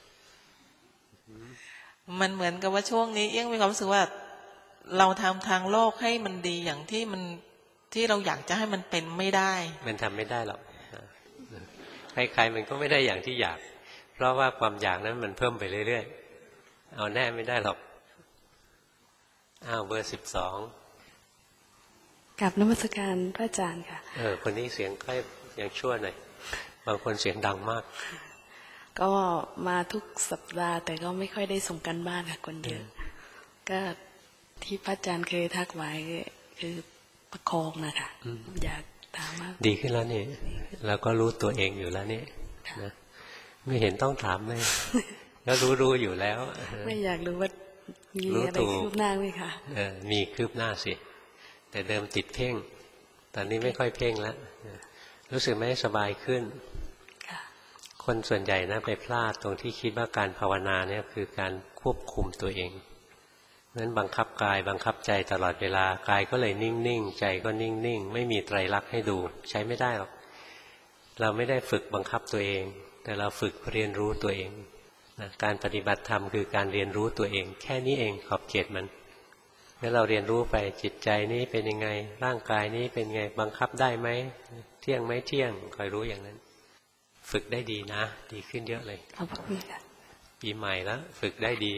มันเหมือนกับว่าช่วงนี้เอี้ยงมีความรู้สึกว่าเราทำทางโลกให้มันดีอย่างที่มันที่เราอยากจะให้มันเป็นไม่ได้มันทำไม่ได้หรอกใครๆมันก็ไม่ได้อย่างที่อยากเพราะว่าความอยากนั้นมันเพิ่มไปเรื่อยๆเอาแน่ไม่ได้หรอกอ้าวเบอร์สิบสองกับนมัสการพระอาจารย์ค่ะเออคนนี้เสียงค่อยยังชั่วหน่อยบางคนเสียงดังมากก็มาทุกสัปดาห์แต่ก็ไม่ค่อยได้ส่งกันบ้านค่ะคนเยอะก็ที่พระอาจารย์เคยทักไว้คือประคองนะคะอยากถามว่าดีขึ้นแล้วนี่แล้วก็รู้ตัวเองอยู่แล้วนี่นะไม่เห็นต้องถามเลยก็รู้รู้อยู่แล้วไม่อยากรู้ว่ามีอะไรคืบหน้าไหมคะเออมีคืบหน้าสิแต่เดิมติดเพ่งตอนนี้ไม่ค่อยเพ่งแล้วรู้สึกไหมสบายขึ้นคนส่วนใหญ่นะไปพลาดตรงที่คิดว่าการภาวนาเนี่ยคือการควบคุมตัวเองนั้นบังคับกายบังคับใจตลอดเวลากายก็เลยนิ่งๆใจก็นิ่งๆไม่มีไตรลักษณ์ให้ดูใช้ไม่ได้หรอกเราไม่ได้ฝึกบังคับตัวเองแต่เราฝึกเรียนรู้ตัวเองนะการปฏิบัติธรรมคือการเรียนรู้ตัวเองแค่นี้เองขอบเขตมันแล้วเราเรียนรู้ไปจิตใจนี้เป็นยังไงร่างกายนี้เป็นไงบังคับได้ไหมเที่ยงไหมเที่ยงคอยรู้อย่างนั้นฝึกได้ดีนะดีขึ้นเยอะเลยขอบคุณค่ะปีใหม่แล้วฝึกได้ดี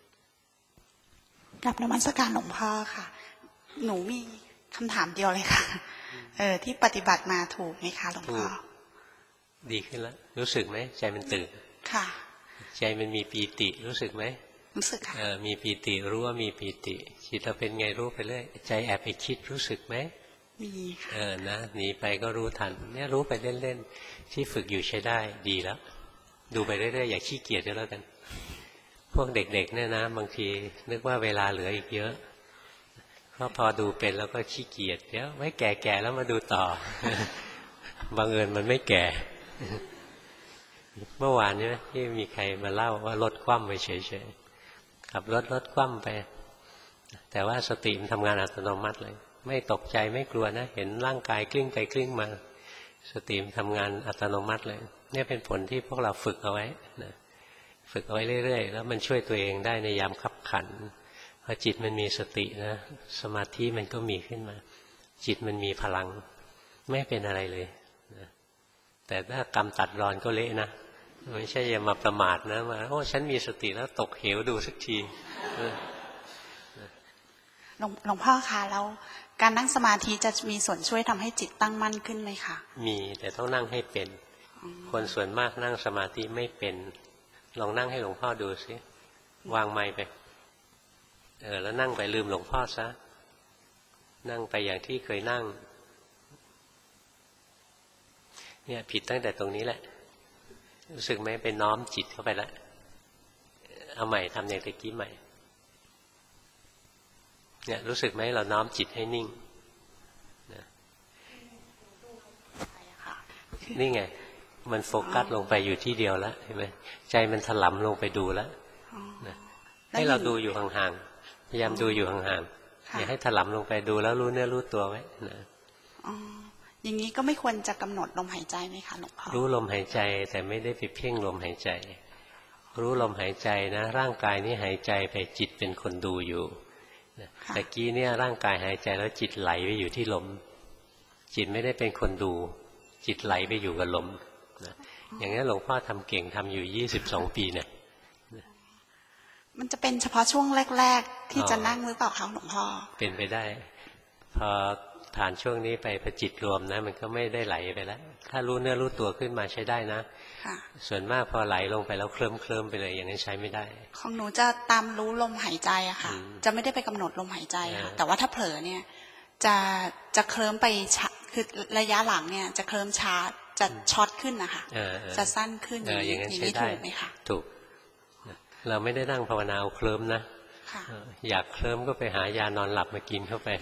กราบนมัสการหลวงพ่อค่ะหนูมีคำถามเดียวเลยค่ะเออที่ปฏิบัติมาถูกไหมคะหลวงพ่อดีขึ้นแล้วรู้สึกไหมใจมันตื่นค่ะใจมันมีปีติรู้สึกไหมรู้สึกค่ะเออมีปีติรู้ว่ามีปีติจิตเราเป็นไงรู้ไปเรื่อยใจแอบไปคิดรู้สึกไหมมีค่ะเออนะหนีไปก็รู้ทันเนี่ยรู้ไปเล่นๆที่ฝึกอยู่ใช้ได้ดีแล้วดูไปเรื่อยๆอย่าขี้เกียจก็แล้วกันพวกเด็กๆเนี่ยนะบางทีนึกว่าเวลาเหลืออีกเยอะเพราะพอดูเป็นแล้วก็ขี้เกียจเดี๋ยวไว้แก่ๆแล้วมาดูต่อ บังเอิญมันไม่แก่ เมื่อวานเนี่ยที่มีใครมาเล่าว่ารถคว่ำไปเฉยๆขับรถรถคว่ำไปแต่ว่าสติมันทำงานอัตโนมัติเลยไม่ตกใจไม่กลัวนะเห็นร่างกายกลิ้งไปกลิ้งมาสติมันทำงานอัตโนมัติเลยนี่เป็นผลที่พวกเราฝึกเอาไว้นะฝึกเอาไว้เรื่อยๆแล้วมันช่วยตัวเองได้ในยามขับขันพอจิตมันมีสตินะสมาธิมันก็มีขึ้นมาจิตมันมีพลังไม่เป็นอะไรเลยนะแต่ถ้ากรรมตัดรอนก็เละนะไม่ใช่อย่ามาประมาทนะมาโอ้ฉันมีสติแล้วตกเหวดูสักทีหลวงพ่อคะแล้วการนั่งสมาธิจะมีส่วนช่วยทำให้จิตตั้งมั่นขึ้นไหมคะมีแต่ต้องนั่งให้เป็นคนส่วนมากนั่งสมาธิไม่เป็นลองนั่งให้หลวงพ่อดูสิวางไมค์ไปเออแล้วนั่งไปลืมหลวงพ่อซะนั่งไปอย่างที่เคยนั่งเนี่ยผิดตั้งแต่ตรงนี้แหละรู้สึกไหมไปน้อมจิตเข้าไปแล้วเอาใหม่ทำอย่างตะกี้ใหม่เนี่ยรู้สึกไหมเราน้อมจิตให้นิ่งนะนี่ไงมันโฟกัสลงไปอยู่ที่เดียวแล้วเห็นไหมใจมันถลำลงไปดูแล้วนะให้เราดูอยู่ห่างๆพยายามดูอยู่ห่างๆอย่าให้ถลำลงไปดูแล้วรู้เนื้อรู้ตัวไว้นะอย่างนี้ก็ไม่ควรจะกำหนดลมหายใจไหมคะหลวงพ่อรู้ลมหายใจแต่ไม่ได้ไปเพ่งลมหายใจรู้ลมหายใจนะร่างกายนี้หายใจไปจิตเป็นคนดูอยู่ตะกี้เนี่ยร่างกายหายใจแล้วจิตไหลไปอยู่ที่ลมจิตไม่ได้เป็นคนดูจิตไหลไปอยู่กับลมนะอย่างนี้หลวงพ่อทำเก่งทำอยู่ยี่สิบสองปีเนี่ยมันจะเป็นเฉพาะช่วงแรกๆที่จะนั่งหรือเปล่าคะหลวงพ่อเป็นไปได้พอผ่านช่วงนี้ไปพอจิตรวมนะมันก็ไม่ได้ไหลไปแล้วถ้ารู้เนื้อรู้ตัวขึ้นมาใช้ได้นะส่วนมากพอไหลลงไปแล้วเคลิ้มเคลิ้มไปเลยอย่างนี้ใช้ไม่ได้ของหนูจะตามรู้ลมหายใจอะค่ะจะไม่ได้ไปกำหนดลมหายใจค่ะแต่ว่าถ้าเผลอเนี่ยจะจะเคลิ้มไปคือระยะหลังเนี่ยจะเคลิ้มช้าจะช็อตขึ้นนะคะจะสั้นขึ้นอย่างนี้ถูกไหมคะถูกเราไม่ได้นั่งภาวนาเอาเคลิ้มนะอยากเคลิ้มก็ไปหายานอนหลับมากินเข้าไป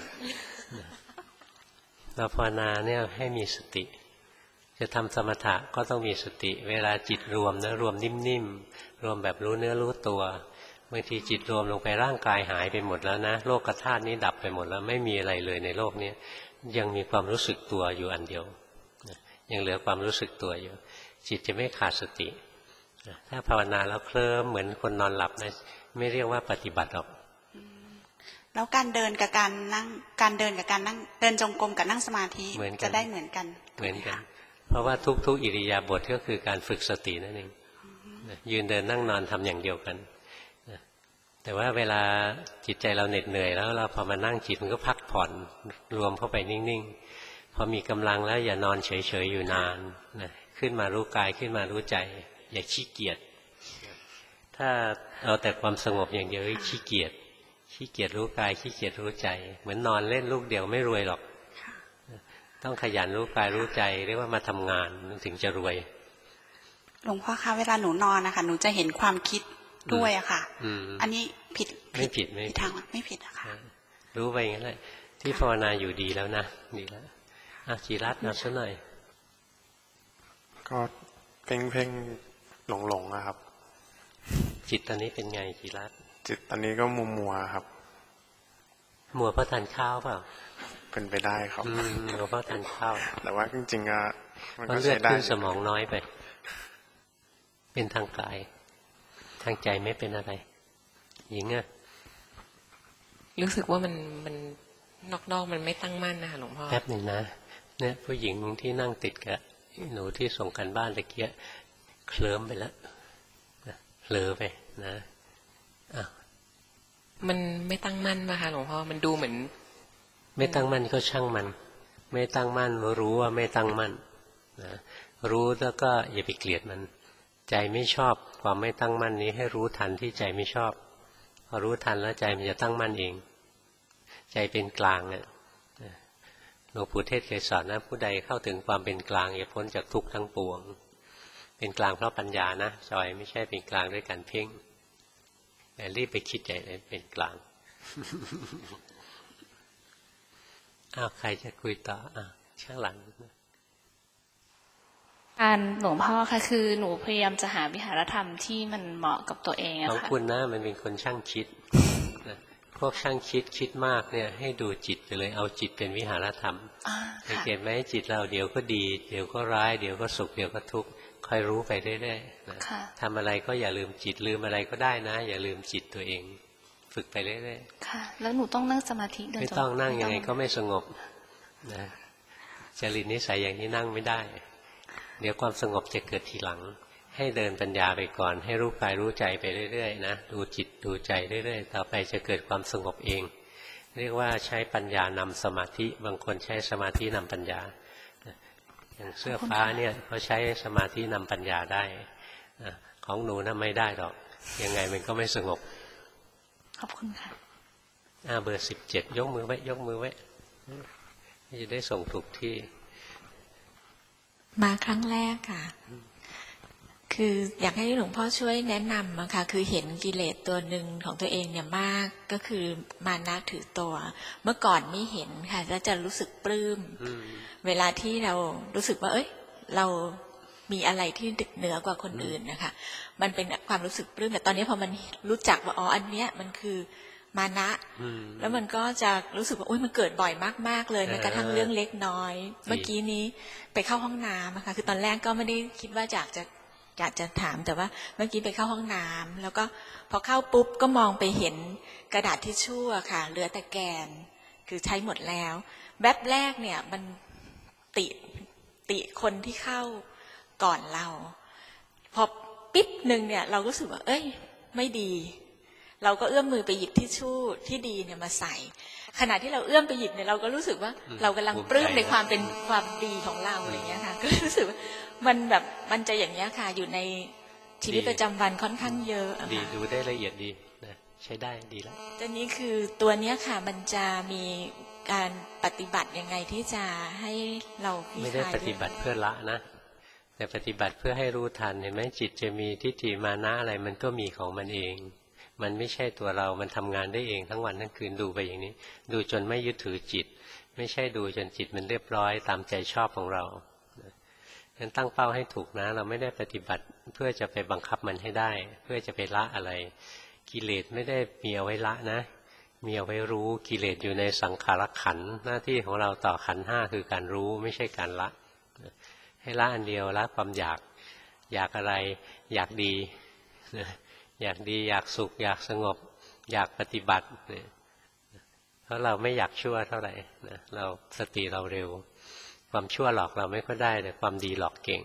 เราภาวนาเนี่ยให้มีสติจะทำสมถะก็ต้องมีสติเวลาจิตรวมนะรวมนิ่มๆรวมแบบรู้เนื้อรู้ตัวบางทีจิตรวมลงไปร่างกายหายไปหมดแล้วนะโลกธาตุนี้ดับไปหมดแล้วไม่มีอะไรเลยในโลกนี้ยังมีความรู้สึกตัวอยู่อันเดียวยังเหลือความรู้สึกตัวอยู่จิตจะไม่ขาดสติถ้าภาวนาแล้วเคลิ้มเหมือนคนนอนหลับนะไม่เรียกว่าปฏิบัติหรอกแล้วการเดินกับการนั่งการเดินกับการนั่งเดินจงกรมกับนั่งสมาธิจะได้เหมือนกันเหมือนกันเพราะว่าทุกๆอิริยาบถก็คือการฝึกสตินั่นเองยืนเดินนั่งนอนทำอย่างเดียวกันแต่ว่าเวลาจิตใจเราเหน็ดเหนื่อยแล้วเราพอมานั่งจิตมันก็พักผ่อนรวมเข้าไปนิ่งๆพอมีกำลังแล้วอย่านอนเฉยๆอยู่นานนะขึ้นมารู้กายขึ้นมารู้ใจอย่าขี้เกียจถ้าเอาแต่ความสงบอย่างเดียวขี้เกียจขี้เกียจรู้กายขี้เกียจรู้ใจเหมือนนอนเล่นลูกเดียวไม่รวยหรอกต้องขยันรู้กายรู้ใจเรียกว่ามาทำงานถึงจะรวยหลวงพ่อคะเวลาหนูนอนนะคะหนูจะเห็นความคิดด้วยอะค่ะอันนี้ผิดไม่ผิดไม่ผิดทางไม่ผิดอะค่ะรู้ไปอย่างนั้นเลยที่ภาวนาอยู่ดีแล้วนะดีแล้วอ่ะจีรัตน์เอาซะหน่อยก็เพ่งเพ่งหลงหลงนะครับจิตตอนนี้เป็นไงจีรัตน์จิตตอนนี้ก็มัวมัวครับมัวเพราะทานข้าวเปล่าเป็นไปได้ครับมัวเพราะทานข้าวแต่ว่าจริงๆอะมันก็ใช้ได้เลือดขึ้นสมองน้อยไปเป็นทางกายทางใจไม่เป็นอะไรหญิงอะรู้สึกว่ามันมันนอกๆมันไม่ตั้งมั่นนะคะหลวงพ่อแป๊บหนึ่งนะเนี่ยผู้หญิงที่นั่งติดกับหนูที่ส่งกันบ้านตะเกียเคลิ้มไปแล้วเผลอไปนะอ่ะมันไม่ตั้งมั่นป่ะคะหลวงพ่อมันดูเหมือนไม่ตั้งมั่นก็ช่างมันไม่ตั้งมั่นรู้ว่าไม่ตั้งมั่นนะรู้แล้วก็อย่าไปเกลียดมันใจไม่ชอบความไม่ตั้งมั่นนี้ให้รู้ทันที่ใจไม่ชอบพอรู้ทันแล้วใจมันจะตั้งมั่นเองใจเป็นกลางเนี่ยหลวงปู่เทศเคยสอนนะผู้ใดเข้าถึงความเป็นกลางอย่าพ้นจากทุกข์ทั้งปวงเป็นกลางเพราะปัญญานะจอยไม่ใช่เป็นกลางด้วยการเพ่งแต่รีบไปคิดใหญ่เลยเป็นกลางอ้าวใครจะคุยต่ออ่ะข้างหลังการหลวงพ่อค่ะคือหนูพยายามจะหาวิหารธรรมที่มันเหมาะกับตัวเองอะค่ะของคุณนะมันเป็นคนช่างคิดพวกช่างคิดคิดมากเนี่ยให้ดูจิตไปเลยเอาจิตเป็นวิหารธรรมสังเกตไหมจิตเราเดี๋ยวก็ดีเดี๋ยวก็ร้ายเดี๋ยวก็สุขเดี๋ยวก็ทุกข์คอยรู้ไปเรื่อยๆนะทำอะไรก็อย่าลืมจิตลืมอะไรก็ได้นะอย่าลืมจิตตัวเองฝึกไปเรื่อยๆค่ะแล้วหนูต้องนั่งสมาธิด้วยไม่ต้องนั่งยังไงก็ไม่สงบนะจริตนิสัยอย่างนี้นั่งไม่ได้เดี๋ยวความสงบจะเกิดทีหลังให้เดินปัญญาไปก่อนให้รู้กายรู้ใจไปเรื่อยๆนะดูจิตดูใจเรื่อยๆต่อไปจะเกิดความสงบเองเรียกว่าใช้ปัญญานำสมาธิบางคนใช้สมาธินำปัญญาอย่างเสื้อฟ้าเนี่ยเขาใช้สมาธินำปัญญาได้ของหนูน่ะไม่ได้หรอกยังไงมันก็ไม่สงบขอบคุณค่ะอ่าเบอร์สิบเจ็ดยกมือไว้ยกมือไว้จะได้ส่งถูกที่มาครั้งแรกค่ะคืออยากให้หลวงพ่อช่วยแนะนำอะค่ะคือเห็นกิเลสตัวหนึ่งของตัวเองเนี่ยมากก็คือมานะถือตัวเมื่อก่อนไม่เห็นค่ะแล้วจะรู้สึกปลื้มเวลาที่เรารู้สึกว่าเอ้ยเรามีอะไรที่เหนือกว่าคนอื่นนะคะมันเป็นความรู้สึกปลื้มแต่ตอนนี้พอมันรู้จักว่าอ๋ออันเนี้ยมันคือมานะแล้วมันก็จะรู้สึกว่าโอ๊ยมันเกิดบ่อยมากๆเลยแม้กระทั่งเรื่องเล็กน้อยเมื่อกี้นี้ไปเข้าห้องน้ำนะคะคือตอนแรกก็ไม่ได้คิดว่าอยากจะอยากจะถามแต่ว่าเมื่อกี้ไปเข้าห้องน้ำแล้วก็พอเข้าปุ๊บก็มองไปเห็นกระดาษทิชชู่ค่ะเหลือแต่แกนคือใช้หมดแล้วแวบแรกเนี่ยมันติติคนที่เข้าก่อนเราพอปิ๊บหนึ่งเนี่ยเรารู้สึกว่าเอ้ยไม่ดีเราก็เอื้อมมือไปหยิบทิชชู่ที่ดีเนี่ยมาใส่ขณะที่เราเอื้อมไปหยิบเนี่ยเราก็รู้สึกว่าเรากำลังปลื้มในความเป็นความดีของเราอะไรเงี้ยค่ะก็รู้สึกว่ามันแบบมันจะอย่างเงี้ยค่ะอยู่ในชีวิตประจำวันค่อนข้างเยอะดีดูได้ละเอียดดีนะใช้ได้ดีแล้วตอนนี้คือตัวเนี้ยค่ะมันจะมีการปฏิบัติยังไงที่จะให้เราไม่ได้ปฏิบัติเพื่อละนะแต่ปฏิบัติเพื่อให้รู้ทันเห็นไหมจิตจะมีทิฏฐิมานะอะไรมันก็มีของมันเองมันไม่ใช่ตัวเรามันทำงานได้เองทั้งวันทั้งคืนดูไปอย่างนี้ดูจนไม่ยึดถือจิตไม่ใช่ดูจนจิตมันเรียบร้อยตามใจชอบของเรางั้นตั้งเป้าให้ถูกนะเราไม่ได้ปฏิบัติเพื่อจะไปบังคับมันให้ได้เพื่อจะไปละอะไรกิเลสไม่ได้มีเอาไว้ละนะมีเอาไว้รู้กิเลสอยู่ในสังขารขันธ์หน้าที่ของเราต่อขันธ์ห้าคือการรู้ไม่ใช่การละให้ละอันเดียวละความอยากอยากอะไรอยากดีอยากดีอยากสุขอยากสงบอยากปฏิบัติเนี่ยเพราะเราไม่อยากชั่วเท่าไหร่นะเราสติเราเร็วความชั่วหลอกเราไม่ค่อยได้แต่ความดีหลอกเก่ง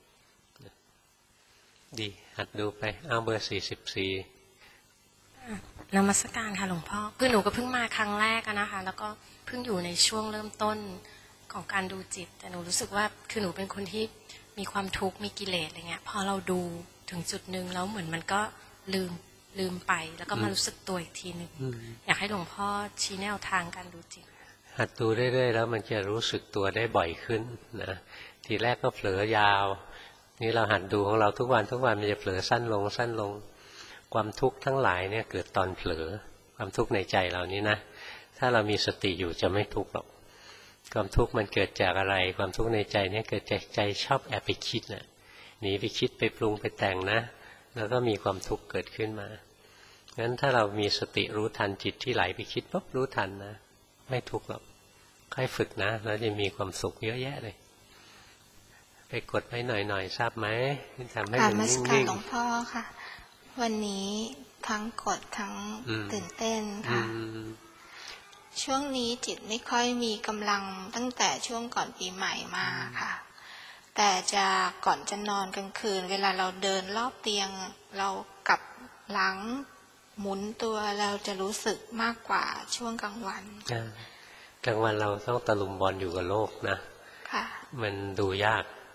ดีหัดดูไปเอาเบอร์สี่สิบสี่นมัสการค่ะหลวงพ่อคือหนูก็เพิ่งมาครั้งแรกนะคะแล้วก็เพิ่งอยู่ในช่วงเริ่มต้นของการดูจิตแต่หนูรู้สึกว่าคือหนูเป็นคนที่มีความทุกข์มีกิเลสอะไรเงี้ยพอเราดูถึงจุดนึงแล้วเหมือนมันก็ลืมลืมไปแล้วก็มารู้สึกตัวอีกทีนึงอยากให้หลวงพ่อชี้แนวทางการดูจิตหัดดูเรื่อยๆแล้วมันจะรู้สึกตัวได้บ่อยขึ้นนะทีแรกก็เผลอยาวนี่เราหัดดูของเราทุกวันทุกวันมันจะเผลอสั้นลงสั้นลงความทุกข์ทั้งหลายเนี่ยเกิดตอนเผลอความทุกข์ในใจเรานี้นะถ้าเรามีสติอยู่จะไม่ทุกข์หรอกความทุกข์มันเกิดจากอะไรความทุกข์ในใจเนี่ยเกิดจากใจชอบแอบไปคิดนะหนีไปคิดไปปรุงไปแต่งนะแล้วก็มีความทุกข์เกิดขึ้นมางั้นถ้าเรามีสติรู้ทันจิตที่ไหลไปคิดปุ๊บรู้ทันนะไม่ทุกข์หรอกค่อยฝึกนะแล้วจะมีความสุขเยอะแยะเลยไปกดไว้หน่อยๆทราบไหมทำให้มันนิ่งๆหลวงพ่อค่ะวันนี้ทั้งกดทั้งตื่นเต้นค่ะช่วงนี้จิตไม่ค่อยมีกำลังตั้งแต่ช่วงก่อนปีใหม่มาค่ะแต่จะก่อนจะนอนกลางคืนเวลาเราเดินรอบเตียงเรากลับหลังหมุนตัวเราจะรู้สึกมากกว่าช่วงกลางวันกลางวันเราต้องตะลุมบอลอยู่กับโลกนะมันดูยาก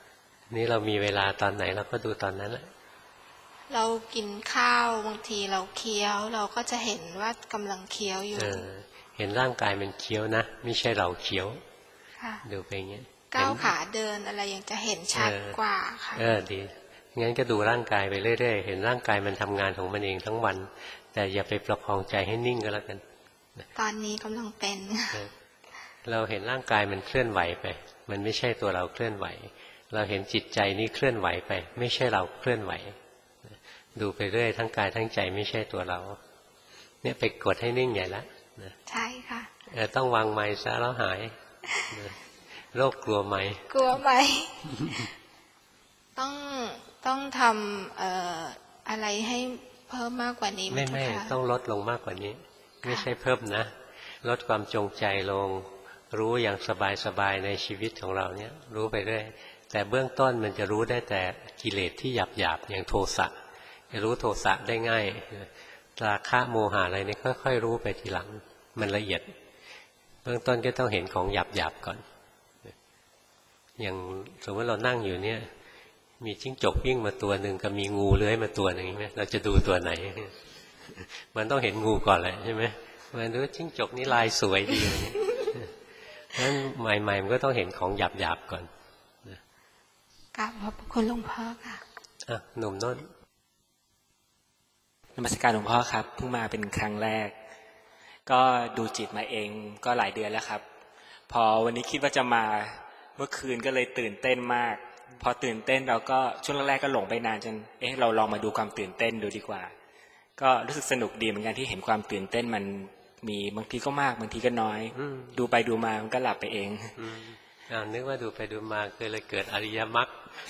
นี่เรามีเวลาตอนไหนเราก็ดูตอนนั้นแหละเรากินข้าวบางทีเราเคี้ยวเราก็จะเห็นว่ากำลังเคี้ยวอยู่เออเห็นร่างกายมันเคี้ยวนะไม่ใช่เราเคี้ยวดูไปอย่างเงี้ยก้าวขาเดินอะไรยังจะเห็นชัดกว่าค่ะเออดีงั้นก็ดูร่างกายไปเรื่อยๆเห็นร่างกายมันทำงานของมันเองทั้งวันแต่อย่าไปประคองใจให้นิ่งก็แล้วกันตอนนี้กำลังเป็นเราเห็นร่างกายมันเคลื่อนไหวไปมันไม่ใช่ตัวเราเคลื่อนไหวเราเห็นจิตใจนี้เคลื่อนไหวไปไม่ใช่เราเคลื่อนไหวดูไปเรื่อยทั้งกายทั้งใจไม่ใช่ตัวเราเนี่ยไปกดให้นิ่งใหญ่ละใช่ค่ะเออต้องวางไม้ซะแล้วหายโรคกลัวไหมกลัวไหมต้องต้องทำเอ่ออะไรให้เพิ่มมากกว่านี้ไหมไม่ไม่ต้องลดลงมากกว่านี้ไม่ใช่เพิ่มนะลดความจงใจลงรู้อย่างสบายสบายในชีวิตของเราเนี่ยรู้ไปเรื่อยแต่เบื้องต้นมันจะรู้ได้แต่กิเลสที่หยาบหยาบอย่างโทสะจะรู้โทสะได้ง่ายราคะโมหะอะไรนี่ค่อยๆรู้ไปทีหลังมันละเอียดเบื้องต้นก็ต้องเห็นของหยาบหยาบก่อนอย่างสมมติเรานั่งอยู่เนี่ยมีจิ้งจกวิ่งมาตัวหนึ่งกับมีงูเลื้อยมาตัวหนึ่งใช่ไหมเราจะดูตัวไหนมันต้องเห็นงูก่อนแหละใช่ไหมมันดูจิ้งจกนี่ลายสวยดีอย่างนี้นั้นใหม่ๆมันก็ต้องเห็นของหยาบๆก่อนกราบขอบคุณหลวงพ่อค่ะอ่ะหนุ่มโน้นนมัสการหลวงพ่อครับเพิ่งมาเป็นครั้งแรกก็ดูจิตมาเองก็หลายเดือนแล้วครับพอวันนี้คิดว่าจะมาเมื่อคืนก็เลยตื่นเต้นมากพอตื่นเต้นเราก็ช่วงแรกๆก็หลงไปนานจนเอ๊ะเราลองมาดูความตื่นเต้นดูดีกว่าก็รู้สึกสนุกดีเหมือนกันที่เห็นความตื่นเต้นมันมีบางทีก็มากบางทีก็น้อยดูไปดูมามันก็หลับไปเองอ่านึกว่าดูไปดูมาเคยเลยเกิดอริยมรรค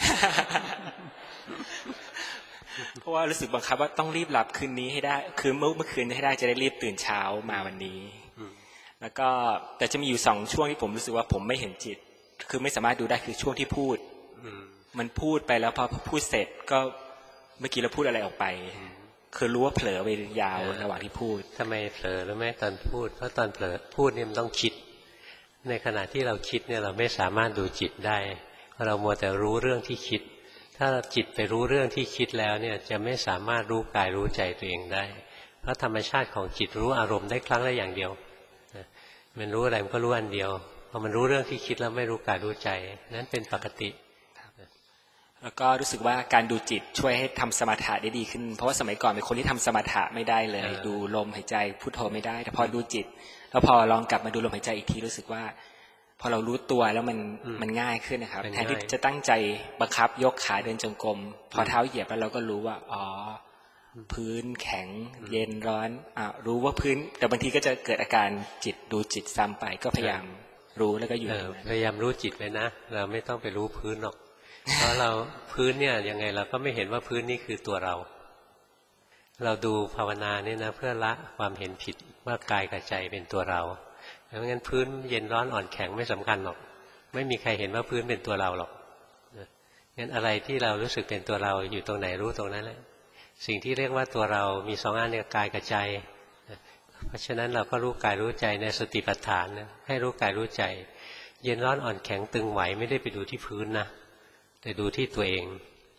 เพราะว่ารู้สึกบังคับว่าต้องรีบหลับคืนนี้ให้ได้คือเมื่อเมื่อคืนให้ได้จะได้รีบตื่นเช้ามาวันนี้แล้วก็แต่จะมีอยู่สองช่วงที่ผมรู้สึกว่าผมไม่เห็นจิตคือไม่สามารถดูได้คือช่วงที่พูดมันพูดไปแล้วพอพูดเสร็จก็เมื่อกี้เราพูดอะไรออกไปคือรู้ว่าเผลอไปยาวระหว่างที่พูดทำไมเผลอรู้ไหมตอนพูดเพราะตอนเผลอพูดเนี่ยมันต้องคิดในขณะที่เราคิดเนี่ยเราไม่สามารถดูจิตได้เรามัวแต่รู้เรื่องที่คิดถ้าจิตไปรู้เรื่องที่คิดแล้วเนี่ยจะไม่สามารถรู้กายรู้ใจตัวเองได้เพราะธรรมชาติของจิตรู้อารมณ์ได้ครั้งละอย่างเดียวมันรู้อะไรมันก็รู้อันเดียวพอมันรู้เรื่องที่คิดแล้วไม่รู้กายรู้ใจนั้นเป็นปกติแล้วก็รู้สึกว่าการดูจิตช่วยให้ทำสมถะได้ดีขึ้นเพราะว่าสมัยก่อนเป็นคนที่ทำสมถะไม่ได้เลยดูลมหายใจพุทโธไม่ได้แต่พอดูจิตแล้วพอลองกลับมาดูลมหายใจอีกทีรู้สึกว่าพอเรารู้ตัวแล้วมันมันง่ายขึ้นนะครับแทนที่จะตั้งใจบังคับยกขาเดินจงกรมพอเท้าเหยียบแล้วเราก็รู้ว่าอ๋อพื้นแข็งเย็นร้อนอ่ะรู้ว่าพื้นแต่บางทีก็จะเกิดอาการจิตดูจิตซ้ำไปก็พยายามรู้แล้วก็อยู่พยายามรู้จิตไว้นะเราไม่ต้องไปรู้พื้นหรอกเพราะเราพื้นเนี่ยยังไงเราก็ไม่เห็นว่าพื้นนี่คือตัวเราเราดูภาวนาเนี่ยนะเพื่อละความเห็นผิดว่ากายกับใจเป็นตัวเราเพราะงั้นพื้นเย็นร้อนอ่อนแข็งไม่สำคัญหรอกไม่มีใครเห็นว่าพื้นเป็นตัวเราหรอกงั้นอะไรที่เรารู้สึกเป็นตัวเราอยู่ตรงไหนรู้ตรงนั้นแหละสิ่งที่เรียกว่าตัวเรามีสองอันเนี่ยกายกับใจเพราะฉะนั้นเราก็รู้กายรู้ใจในสติปัฏฐานนะให้รู้กายรู้ใจเย็นร้อนอ่อนแข็งตึงไหวไม่ได้ไปดูที่พื้นนะแต่ดูที่ตัวเอง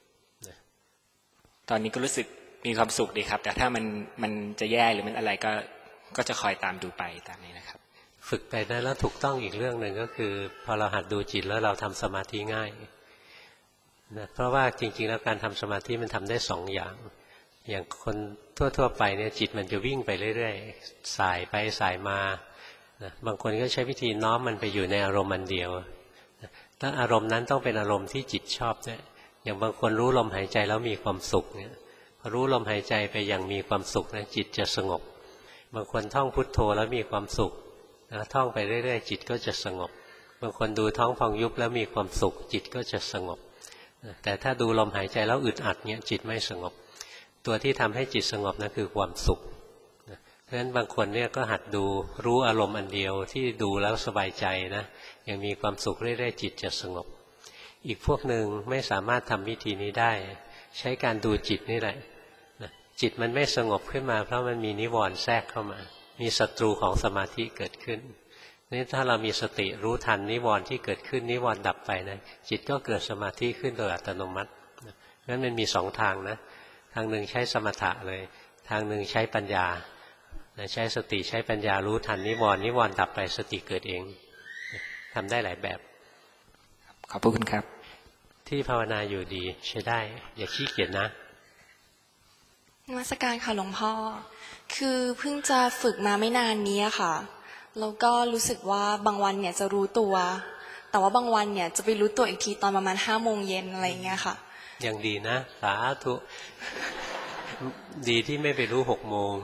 ตอนนี้ก็รู้สึกมีความสุขดีครับแต่ถ้ามันมันจะแย่หรือมันอะไรก็ก็จะคอยตามดูไปตามนี้นะครับฝึกไปได้แล้วถูกต้องอีกเรื่องหนึ่งก็คือพอเราหัดดูจิตแล้วเราทำสมาธิง่ายนะเพราะว่าจริงๆแล้วการทำสมาธิมันทำได้สองอย่างอย่างคนทั่วๆไปเนี่ยจิตมันจะวิ่งไปเรื่อยๆสายไปสายมานะบางคนก็ใช้วิธีน้อมมันไปอยู่ในอารมณ์อันเดียวถ้าอารมณ์นั้นต้องเป็นอารมณ์ที่จิตชอบเนี่ยอย่างบางคนรู้ลมหายใจแล้วมีความสุขเนี่ยพอรู้ลมหายใจไปอย่างมีความสุขนะจิตจะสงบบางคนท่องพุทโธแล้วมีความสุขนะท่องไปเรื่อยๆจิตก็จะสงบบางคนดูท้องพองยุบแล้วมีความสุขจิตก็จะสงบแต่ถ้าดูลมหายใจแล้วอึดอัดเนี่ยจิตไม่สงบตัวที่ทำให้จิตสงบนั่นคือความสุขเพราะฉะนั้นบางคนเนี่ยก็หัดดูรู้อารมณ์อันเดียวที่ดูแล้วสบายใจนะยังมีความสุขเรื่อยๆจิตจะสงบอีกพวกหนึ่งไม่สามารถทำวิธีนี้ได้ใช้การดูจิตนี่แหละจิตมันไม่สงบขึ้นมาเพราะมันมีนิวรณ์แทรกเข้ามามีศัตรูของสมาธิเกิดขึ้นนี่ถ้าเรามีสติรู้ทันนิวรณ์ที่เกิดขึ้นนิวรณ์ดับไปนะจิตก็เกิดสมาธิขึ้นโดยอัตโนมัติงั้นมันมีสองทางนะทางหนึ่งใช้สมถะเลยทางหนึ่งใช้ปัญญาใช้สติใช้ปัญญารู้ทันนิวรณ์นิวรณ์ดับไปสติเกิดเองทำได้หลายแบบขอบคุณครับที่ภาวนาอยู่ดีใช้ได้อย่าขี้เกียจนะนมัสการค่ะหลวงพ่อคือเพิ่งจะฝึกมาไม่นานนี้ค่ะแล้วก็รู้สึกว่าบางวันเนี่ยจะรู้ตัวแต่ว่าบางวันเนี่ยจะไปรู้ตัวอีกทีตอนประมาณห้าโมงเย็นอะไรอย่างเงี้ยค่ะยังดีนะสาธุดีที่ไม่ไปรู้หกโมง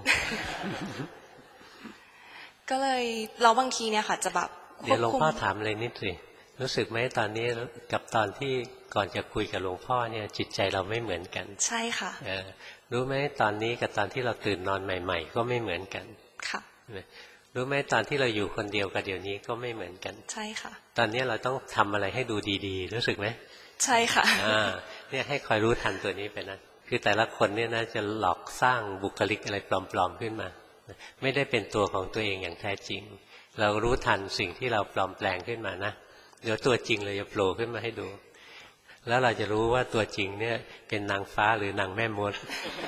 ก็เลยเราบางทีเนี่ยค่ะจะแบบเดี๋ยวหลวงพ่อถามเลยนิดสิรู้สึกไหมตอนนี้กับตอนที่ก่อนจะคุยกับหลวงพ่อเนี่ยจิตใจเราไม่เหมือนกันใช่ค่ะเออรู้ไหมตอนนี้กับตอนที่เราตื่นนอนใหม่ๆก็ไม่เหมือนกันค่ะรู้ไหมตอนที่เราอยู่คนเดียวกับเดี๋ยวนี้ก็ไม่เหมือนกันใช่ค่ะตอนนี้เราต้องทำอะไรให้ดูดีๆรู้สึกไหมใช่ค่ะอ่าเนี่ยให้คอยรู้ทันตัวนี้ไปนะคือแต่ละคนเนี่ยนะจะหลอกสร้างบุคลิกอะไรปลอมๆขึ้นมาไม่ได้เป็นตัวของตัวเองอย่างแท้จริงเรารู้ทันสิ่งที่เราปลอมแปลงขึ้นมานะเดี๋ยวตัวจริงเราจะโผล่ขึ้นมาให้ดูแล้วเราจะรู้ว่าตัวจริงเนี่ยเป็นนางฟ้าหรือนางแม่มด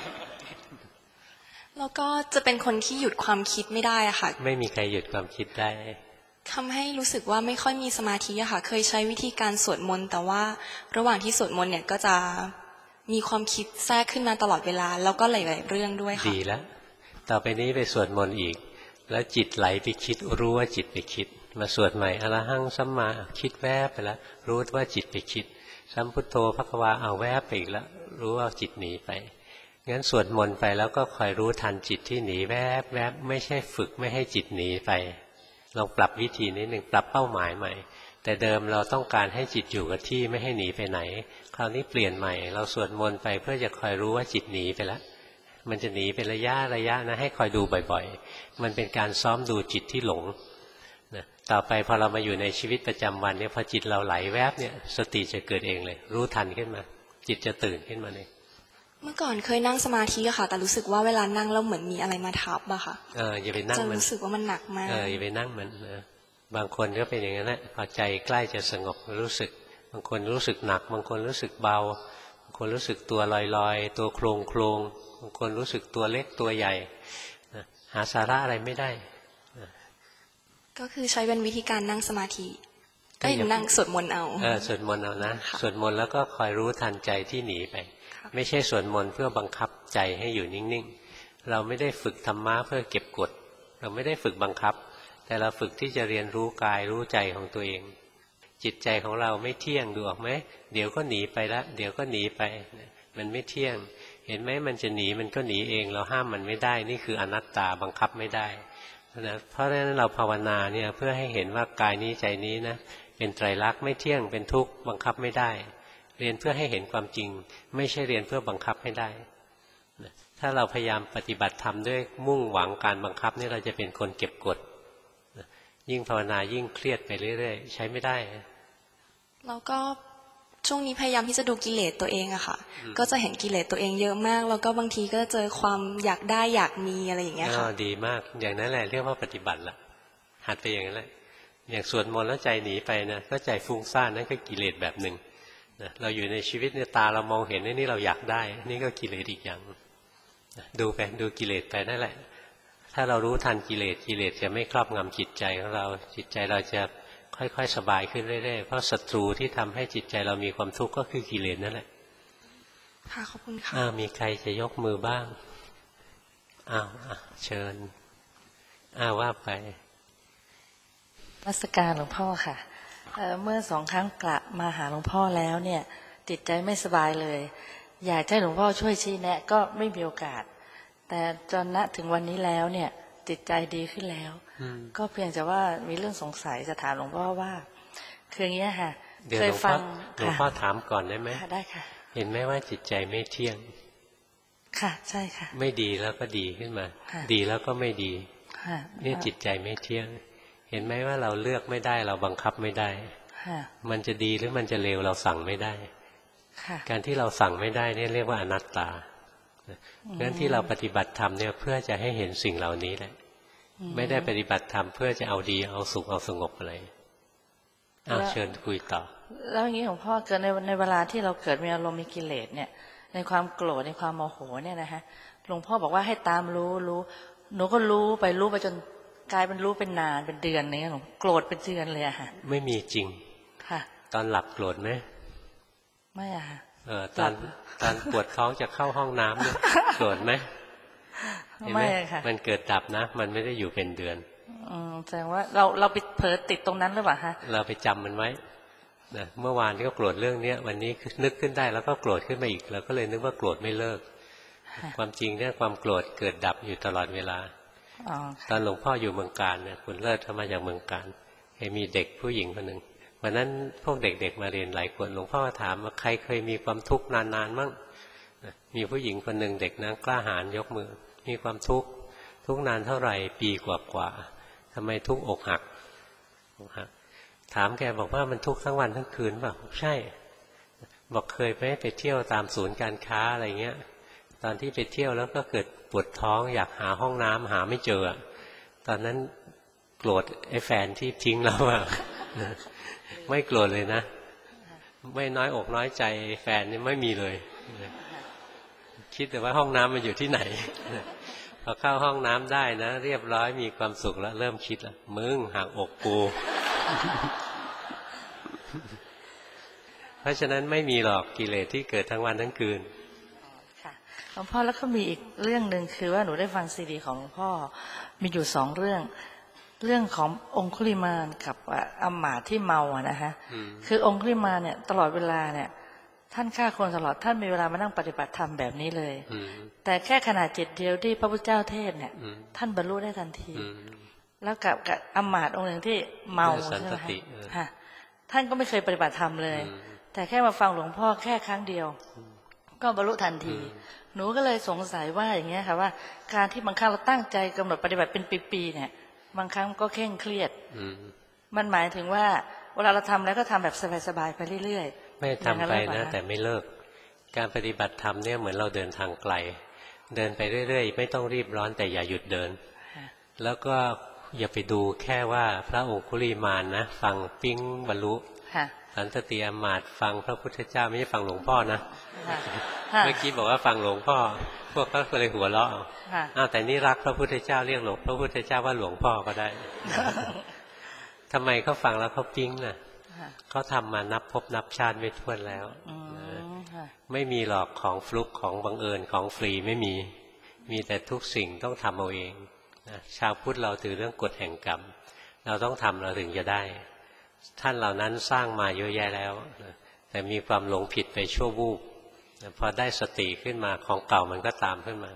แล้วก็จะเป็นคนที่หยุดความคิดไม่ได้อะค่ะไม่มีใครหยุดความคิดได้ทำให้รู้สึกว่าไม่ค่อยมีสมาธิอะค่ะเคยใช้วิธีการสวดมนต์แต่ว่าระหว่างที่สวดมนต์เนี่ยก็จะมีความคิดแทรกขึ้นมาตลอดเวลาแล้วก็หลายๆเรื่องด้วยค่ะดีแล้วต่อไปนี้ไปสวดมนต์อีกแล้วจิตไหลไปคิดรู้ว่าจิตไปคิดมาสวดใหม่อรหังสัมมาคิดแวบไปแล้วรู้ว่าจิตไปคิดสัมพุทโธภควาเอาแวบไปอีกแล้วรู้ว่าจิตหนีไปงั้นสวดมนต์ไปแล้วก็คอยรู้ทันจิตที่หนีแวบแวบไม่ใช่ฝึกไม่ให้จิตหนีไปลองปรับวิธีนิดหนึ่งปรับเป้าหมายใหม่แต่เดิมเราต้องการให้จิตอยู่กับที่ไม่ให้หนีไปไหนคราวนี้เปลี่ยนใหม่เราสวดมนต์ไปเพื่อจะคอยรู้ว่าจิตหนีไปแล้วมันจะหนีเป็นระยะระยะนะให้คอยดูบ่อยๆมันเป็นการซ้อมดูจิตที่หลงนะต่อไปพอเรามาอยู่ในชีวิตประจำวันเนี่ยพอจิตเราไหลแวบเนี่ยสติจะเกิดเองเลยรู้ทันขึ้นมาจิตจะตื่นขึ้นมาเลยเมื่อก่อนเคยนั่งสมาธิอะค่ะแต่รู้สึกว่าเวลานั่งแล้วเหมือนมีอะไรมาทับอะค่ะเอออย่าไปนั่งมันจะรู้สึกว่ามันหนักมากเอออย่าไปนั่งมันนะบางคนก็เป็นอย่างนั้นแหละพอใจใกล้จะสงบรู้สึกบางคนรู้สึกหนักบางคนรู้สึกเบาบางคนรู้สึกตัวลอยๆตัวโครงโครงบางคนรู้สึกตัวเล็กตัวใหญ่นะหาสาระอะไรไม่ได้นะก็คือใช้เป็นวิธีการนั่งสมาธิก็นั่งสวดมนต์เอาเออสวดมนต์เอานะสวดมนต์แล้วก็คอยรู้ทันใจที่หนีไปไม่ใช่สวดมนต์เพื่อบังคับใจให้อยู่นิ่งๆเราไม่ได้ฝึกธรรมะเพื่อเก็บกดเราไม่ได้ฝึกบังคับแต่เราฝึกที่จะเรียนรู้กายรู้ใจของตัวเองจิตใจของเราไม่เที่ยงดูออกไหมเดี๋ยวก็หนีไปละเดี๋ยวก็หนีไปมันไม่เที่ยงเห็นไหมมันจะหนีมันก็หนีเองเราห้ามมันไม่ได้นี่คืออนัตตาบังคับไม่ได้นะเพราะฉะนั้นเราภาวนาเนี่ยเพื่อให้เห็นว่ากายนี้ใจนี้นะเป็นไตรลักษณ์ไม่เที่ยงเป็นทุกข์บังคับไม่ได้เรียนเพื่อให้เห็นความจริงไม่ใช่เรียนเพื่อบังคับให้ได้ถ้าเราพยายามปฏิบัติธรรมด้วยมุ่งหวังการบังคับนี่เราจะเป็นคนเก็บกดยิ่งภาวนายิ่งเครียดไปเรื่อยๆใช้ไม่ได้แล้วก็ช่วงนี้พยายามที่จะดูกิเลสตัวเองอะค่ะก็จะเห็นกิเลสตัวเองเยอะมากแล้วก็บางทีก็เจอความอยากได้อยากมีอะไรอย่างเงี้ยค่ะดีมากอย่างนั้นแหละเรียกว่าปฏิบัติละหัดไปอย่างนั้นแหละอย่างสวดมนต์แล้วใจหนีไปนะก็ใจฟุ้งซ่านนั่นก็กิเลสแบบหนึ่งนะเราอยู่ในชีวิตเนี่ยตาเรามองเห็นนี่เราอยากได้นี่ก็กิเลสอีกอย่างดูไปดูกิเลสไปนั่นแหละถ้าเรารู้ทันกิเลสกิเลสจะไม่ครอบงำจิตใจของเราจิตใจเราจะค่อยๆสบายขึ้นเรื่อยๆเพราะศัตรูที่ทำให้จิตใจเรามีความทุกข์ก็คือกิเลสนั่นแหละค่ะขอบคุณค่ะอ้าวมีใครจะยกมือบ้างอ้าวเชิญอ้าวว่าไปนมัสการหลวงพ่อค่ะเอ่อเมื่อสองครั้งกลับมาหาหลวงพ่อแล้วเนี่ยจิตใจไม่สบายเลยอยากให้หลวงพ่อช่วยชี้แนะก็ไม่มีโอกาสแต่จนณถึงวันนี้แล้วเนี่ยจิตใจดีขึ้นแล้วก็เพียงแต่ว่ามีเรื่องสงสัยจะถามหลวงพ่อว่าคืออย่างเงี้ยค่ะเคยฟังหลวงพ่อถามก่อนได้ไหมได้ค่ะเห็นไหมว่าจิตใจไม่เที่ยงค่ะใช่ค่ะไม่ดีแล้วก็ดีขึ้นมาดีแล้วก็ไม่ดีนี่จิตใจไม่เที่ยงเห็นไหมว่าเราเลือกไม่ได้เราบังคับไม่ได้มันจะดีหรือมันจะเลวเราสั่งไม่ได้การที่เราสั่งไม่ได้นี่เรียกว่าอนัตตางั้นที่เราปฏิบัติธรรมเนี่ยเพื่อจะให้เห็นสิ่งเหล่านี้แหละไม่ได้ปฏิบัติธรรมเพื่อจะเอาดีเอาสุขเอาสงบอะไรอ้าวเชิญคุยต่อแล้วอย่างนี้หลวงพ่อเกิดในในเวลาที่เราเกิดมีอารมณ์มีกิเลสเนี่ยในความโกรธในความโมโหเนี่ยนะฮะหลวงพ่อบอกว่าให้ตามรู้รู้หนูก็รู้ไปรู้ไปจนกลายเป็นรู้เป็นนานเป็นเดือนเนี่ยหลวงโกรธเป็นเดือนเลยอะค่ะไม่มีจริงค่ะตอนหลับโกรธไหมไม่อะค่ะเออตอนตอนปวดท้องจะเข้าห้องน้ำเนี่ยโกรธไหมไม่ค่ะมันเกิดดับนะมันไม่ได้อยู่เป็นเดือนอืมแสดงว่าเราเราไปเผลอติดตรงนั้นหรือเปล่าฮะเราไปจำมันไว้นะเมื่อวานก็โกรธเรื่องเนี้ยวันนี้นึกขึ้นได้แล้วก็โกรธขึ้นมาอีกเราก็เลยนึกว่าโกรธไม่เลิกความจริงเนี่ยความโกรธเกิดดับอยู่ตลอดเวลาตอนหลวงพ่ออยู่เมืองการเนี่ยคุณเลิศเข้ามาจากเมืองการเคยมีเด็กผู้หญิงคนหนึ่งวันนั้นพวกเด็กๆมาเรียนหลายคนหลวงพ่อถามว่าใครเคยมีความทุกข์นานๆมั่งมีผู้หญิงคนหนึ่งเด็กนะกล้าหาญยกมือมีความทุกข์ทุกนานเท่าไหร่ปีกว่าๆทำไมทุกข์อกหักอกหักถามแกบอกว่ามันทุกข์ทั้งวันทั้งคืนเปล่าใช่บอกเคยไหมไปเที่ยวตามศูนย์การค้าอะไรเงี้ยตอนที่ไปเที่ยวแล้วก็เกิดปวดท้องอยากหาห้องน้ำหาไม่เจอตอนนั้นโกรธไอ้แฟนที่ทิ้งเราอะไม่โกรธเลยนะไม่น้อยอกน้อยใจแฟนนี่ไม่มีเลยคิดแต่ว่าห้องน้ำมันอยู่ที่ไหนพอเข้าห้องน้ำได้นะเรียบร้อยมีความสุขแล้วเริ่มคิดแล้วมึงหักอกกูเพราะฉะนั้นไม่มีหรอกกิเลสที่เกิดทั้งวันทั้งคืนค่ะหลวงพ่อแล้วก็มีอีกเรื่องหนึ่งคือว่าหนูได้ฟังซีดีของหลวงพ่อมีอยู่สองเรื่องเรื่องขององคุลิมานกับอำมาตย์ที่เมาอะนะฮะคือองคุลิมานเนี่ยตลอดเวลาเนี่ยท่านฆ่าคนตลอดท่านมีเวลามานั่งปฏิบัติธรรมแบบนี้เลยแต่แค่ขนาดจิตเดียวที่พระพุทธเจ้าเทศเนี่ยท่านบรรลุได้ทันทีแล้วกับกับอำมาตย์องค์หนึ่งที่เมาใช่ไหมคะท่านก็ไม่เคยปฏิบัติธรรมเลยแต่แค่มาฟังหลวงพ่อแค่ครั้งเดียวก็บรรลุทันทีหนูก็เลยสงสัยว่าอย่างเงี้ยค่ะว่าการที่บางครั้งเราตั้งใจกำหนดปฏิบัติเป็นปีๆเนี่ยบางครั้งก็เคร่งเครียดมันหมายถึงว่าเวลาเราทำแล้วก็ทำแบบสบายๆไปเรื่อยๆไม่ทำไปนะแต่ไม่เลิกการปฏิบัติธรรมเนี่ยเหมือนเราเดินทางไกลเดินไปเรื่อยๆไม่ต้องรีบร้อนแต่อย่าหยุดเดินแล้วก็อย่าไปดูแค่ว่าพระองคุลิมานนะฟังปิ้งบรรลุสันตติอมาตย์ฟังพระพุทธเจ้าไม่ใช่ฟังหลวงพ่อนะเมื่อกี้บอกว่าฟังหลวงพ่อพวกเขาเลยหัวเราะอ้าวแต่นี่รักพระพุทธเจ้าเรียกหลวงพระพุทธเจ้าว่าหลวงพ่อก็ได้ทำไมเขาฟังแล้วเขาปิ้งน่ะเขาทำมานับพบนับชาติไม่ถ้วนแล้วไม่มีหรอกของฟลุกของบังเอิญของฟรีไม่มีมีแต่ทุกสิ่งต้องทำเอาเองชาวพุทธเราถือเรื่องกฎแห่งกรรมเราต้องทำเราถึงจะได้ท่านเหล่านั้นสร้างมาเยอะแยะแล้วแต่มีความหลงผิดไปชั่ววูบพอได้สติขึ้นมาของเก่ามันก็ตามขึ้นมา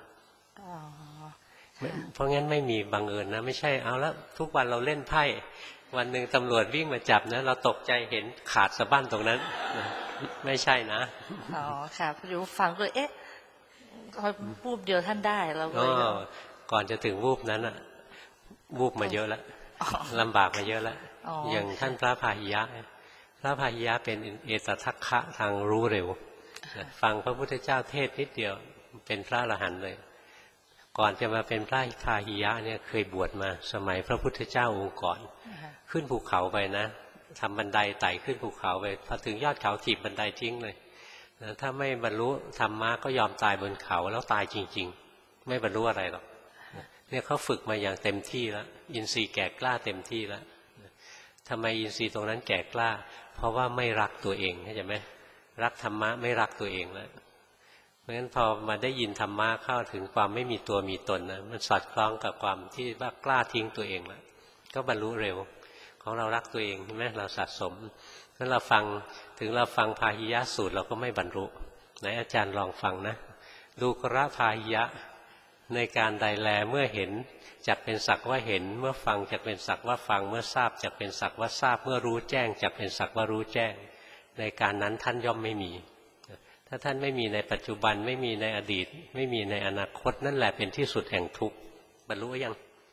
เพราะงั้นไม่มีบังเอิญนะไม่ใช่เอาแล้วทุกวันเราเล่นไพ่วันหนึ่งตำรวจวิ่งมาจับนะเราตกใจเห็นขาดสะบั้นตรงนั้นไม่ใช่นะอ๋อค่ะพอดูฟังเลยเอ๊ะพอวูบเดียวท่านได้เราเลยก่อนจะถึงวูบนั้นอะวูบมาเยอะแล้วลำบากมาเยอะแล้วอย่างท่านพระพาหิยะพระพาหิยะเป็นเอตทัคคะทางรู้เร็วฟังพระพุทธเจ้าเทศนิดเดียวเป็นพระอรหันต์เลยก่อนจะมาเป็นพระพาหิยะเนี่ยเคยบวชมาสมัยพระพุทธเจ้าองค์ก่อนขึ้นภูเขาไปนะทำบันไดไต่ขึ้นภูเขาไปพอถึงยอดเขาถีบบันไดทิ้งเลยถ้าไม่บรรลุธรรมะก็ยอมตายบนเขาแล้วตายจริงๆไม่บรรลุอะไรหรอกเนี่ยเขาฝึกมาอย่างเต็มที่แล้วอินทรีย์แก่กล้าเต็มที่แล้วทำไมอินทรีย์ตรงนั้นแก่กล้าเพราะว่าไม่รักตัวเองเข้าใจไหมรักธรรมะไม่รักตัวเองแล้วเพราะฉะนั้นพอมาได้ยินธรรมะเข้าถึงความไม่มีตัวมีตนนะมันสอดคล้องกับความที่ว่ากล้าทิ้งตัวเองแล้วก็บรรลุเร็วของเรารักตัวเองใช่ไหมเราสะสมถ้าเราฟังถึงเราฟังพาหิยะสูตรเราก็ไม่บรรลุไหนอาจารย์ลองฟังนะดูกระพาหิยะในการใดแลเมื่อเห็นจักเป็นสักว่าเห็นเมื่อฟังจักเป็นสักว่าฟังเมื่อทราบจักเป็นสักว่าทราบเมื่อรู้แจ้งจักเป็นสักว่ารู้แจ้งในการนั้นท่านย่อมไม่มีถ้าท่านไม่มีในปัจจุบันไม่มีในอดีตไม่มีในอนาคตนั่นแหละเป็นที่สุดแห่งทุกข์บรรลุยัง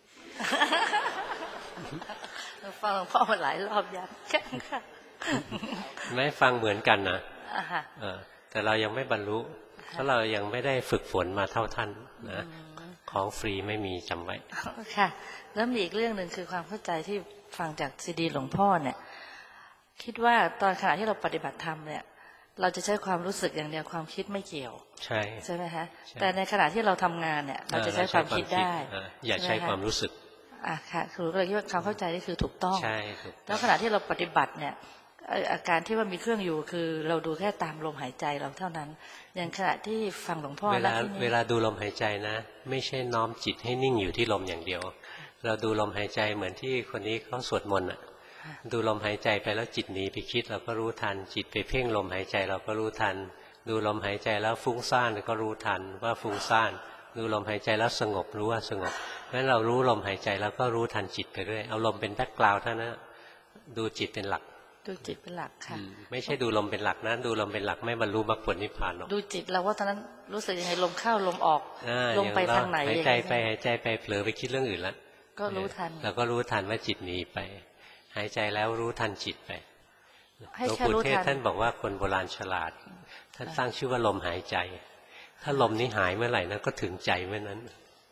ฟังหลวงพ่อมาหลายรอบยังค่ะไม่ฟังเหมือนกันนะแต่เรายังไม่บรรลุเพราะเรายังไม่ได้ฝึกฝนมาเท่าท่านนะของฟรีไม่มีจำไว้ค่ะแล้วมีอีกเรื่องหนึ่งคือความเข้าใจที่ฟังจากซีดีหลวงพ่อเนี่ยคิดว่าตอนขณะที่เราปฏิบัติธรรมเนี่ยเราจะใช้ความรู้สึกอย่างเดียวความคิดไม่เกี่ยวใช่ใช่ไหมคะแต่ในขณะที่เราทำงานเนี่ยเราจะใช้ความคิดได้อย่าใช้ความรู้สึกอ่ะค่ะคือเราคิดว่าความเข้าใจนี่คือถูกต้องใช่ถูกแล้วขณะที่เราปฏิบัติเนี่ยอาการที่ว่ามีเครื่องอยู่คือเราดูแค่ตามลมหายใจเราเท่านั้นอย่างขณะที่ฟังหลวงพ่อเวลาเวลาดูลมหายใจนะไม่ใช่น้อมจิตให้นิ่งอยู่ที่ลมอย่างเดียวเราดูลมหายใจเหมือนที่คนนี้เขาสวดมนต์อ่ะดูลมหายใจไปแล้วจิตหนีไปคิดเราก็รู้ทันจิตไปเพ่งลมหายใจเราก็รู้ทันดูลมหายใจแล้วฟุ้งซ่านก็รู้ทันว่าฟุ้งซ่านดูลมหายใจแล้วสงบรู้ว่าสงบเพราะฉะนั้นเรารู้ลมหายใจแล้วก็รู้ทันจิตไปเรื่อยเอาลมเป็นแบ็คกราวด์เท่านั้นดูจิตเป็นหลักดูจิตเป็นหลักค่ะไม่ใช่ดูลมเป็นหลักนะดูลมเป็นหลักไม่บรรลุมรรคผลนิพพานหรอกดูจิตเราว่าตอนนั้นรู้สึกยังไงลมเข้าลมออกลมไปทางไหนหายใจไปหายใจไปเผลอไปคิดเรื่องอื่นแล้วก็รู้ทันเราก็รู้ทันว่าจิตหนีไปหายใจแล้วรู้ทันจิตไปหลวงปู่เทศท่านบอกว่าคนโบราณฉลาดท่านตั้งชื่อว่าลมหายใจถ้าลมนี้หายเมื่อไหร่นั้นก็ถึงใจเมื่อนั้น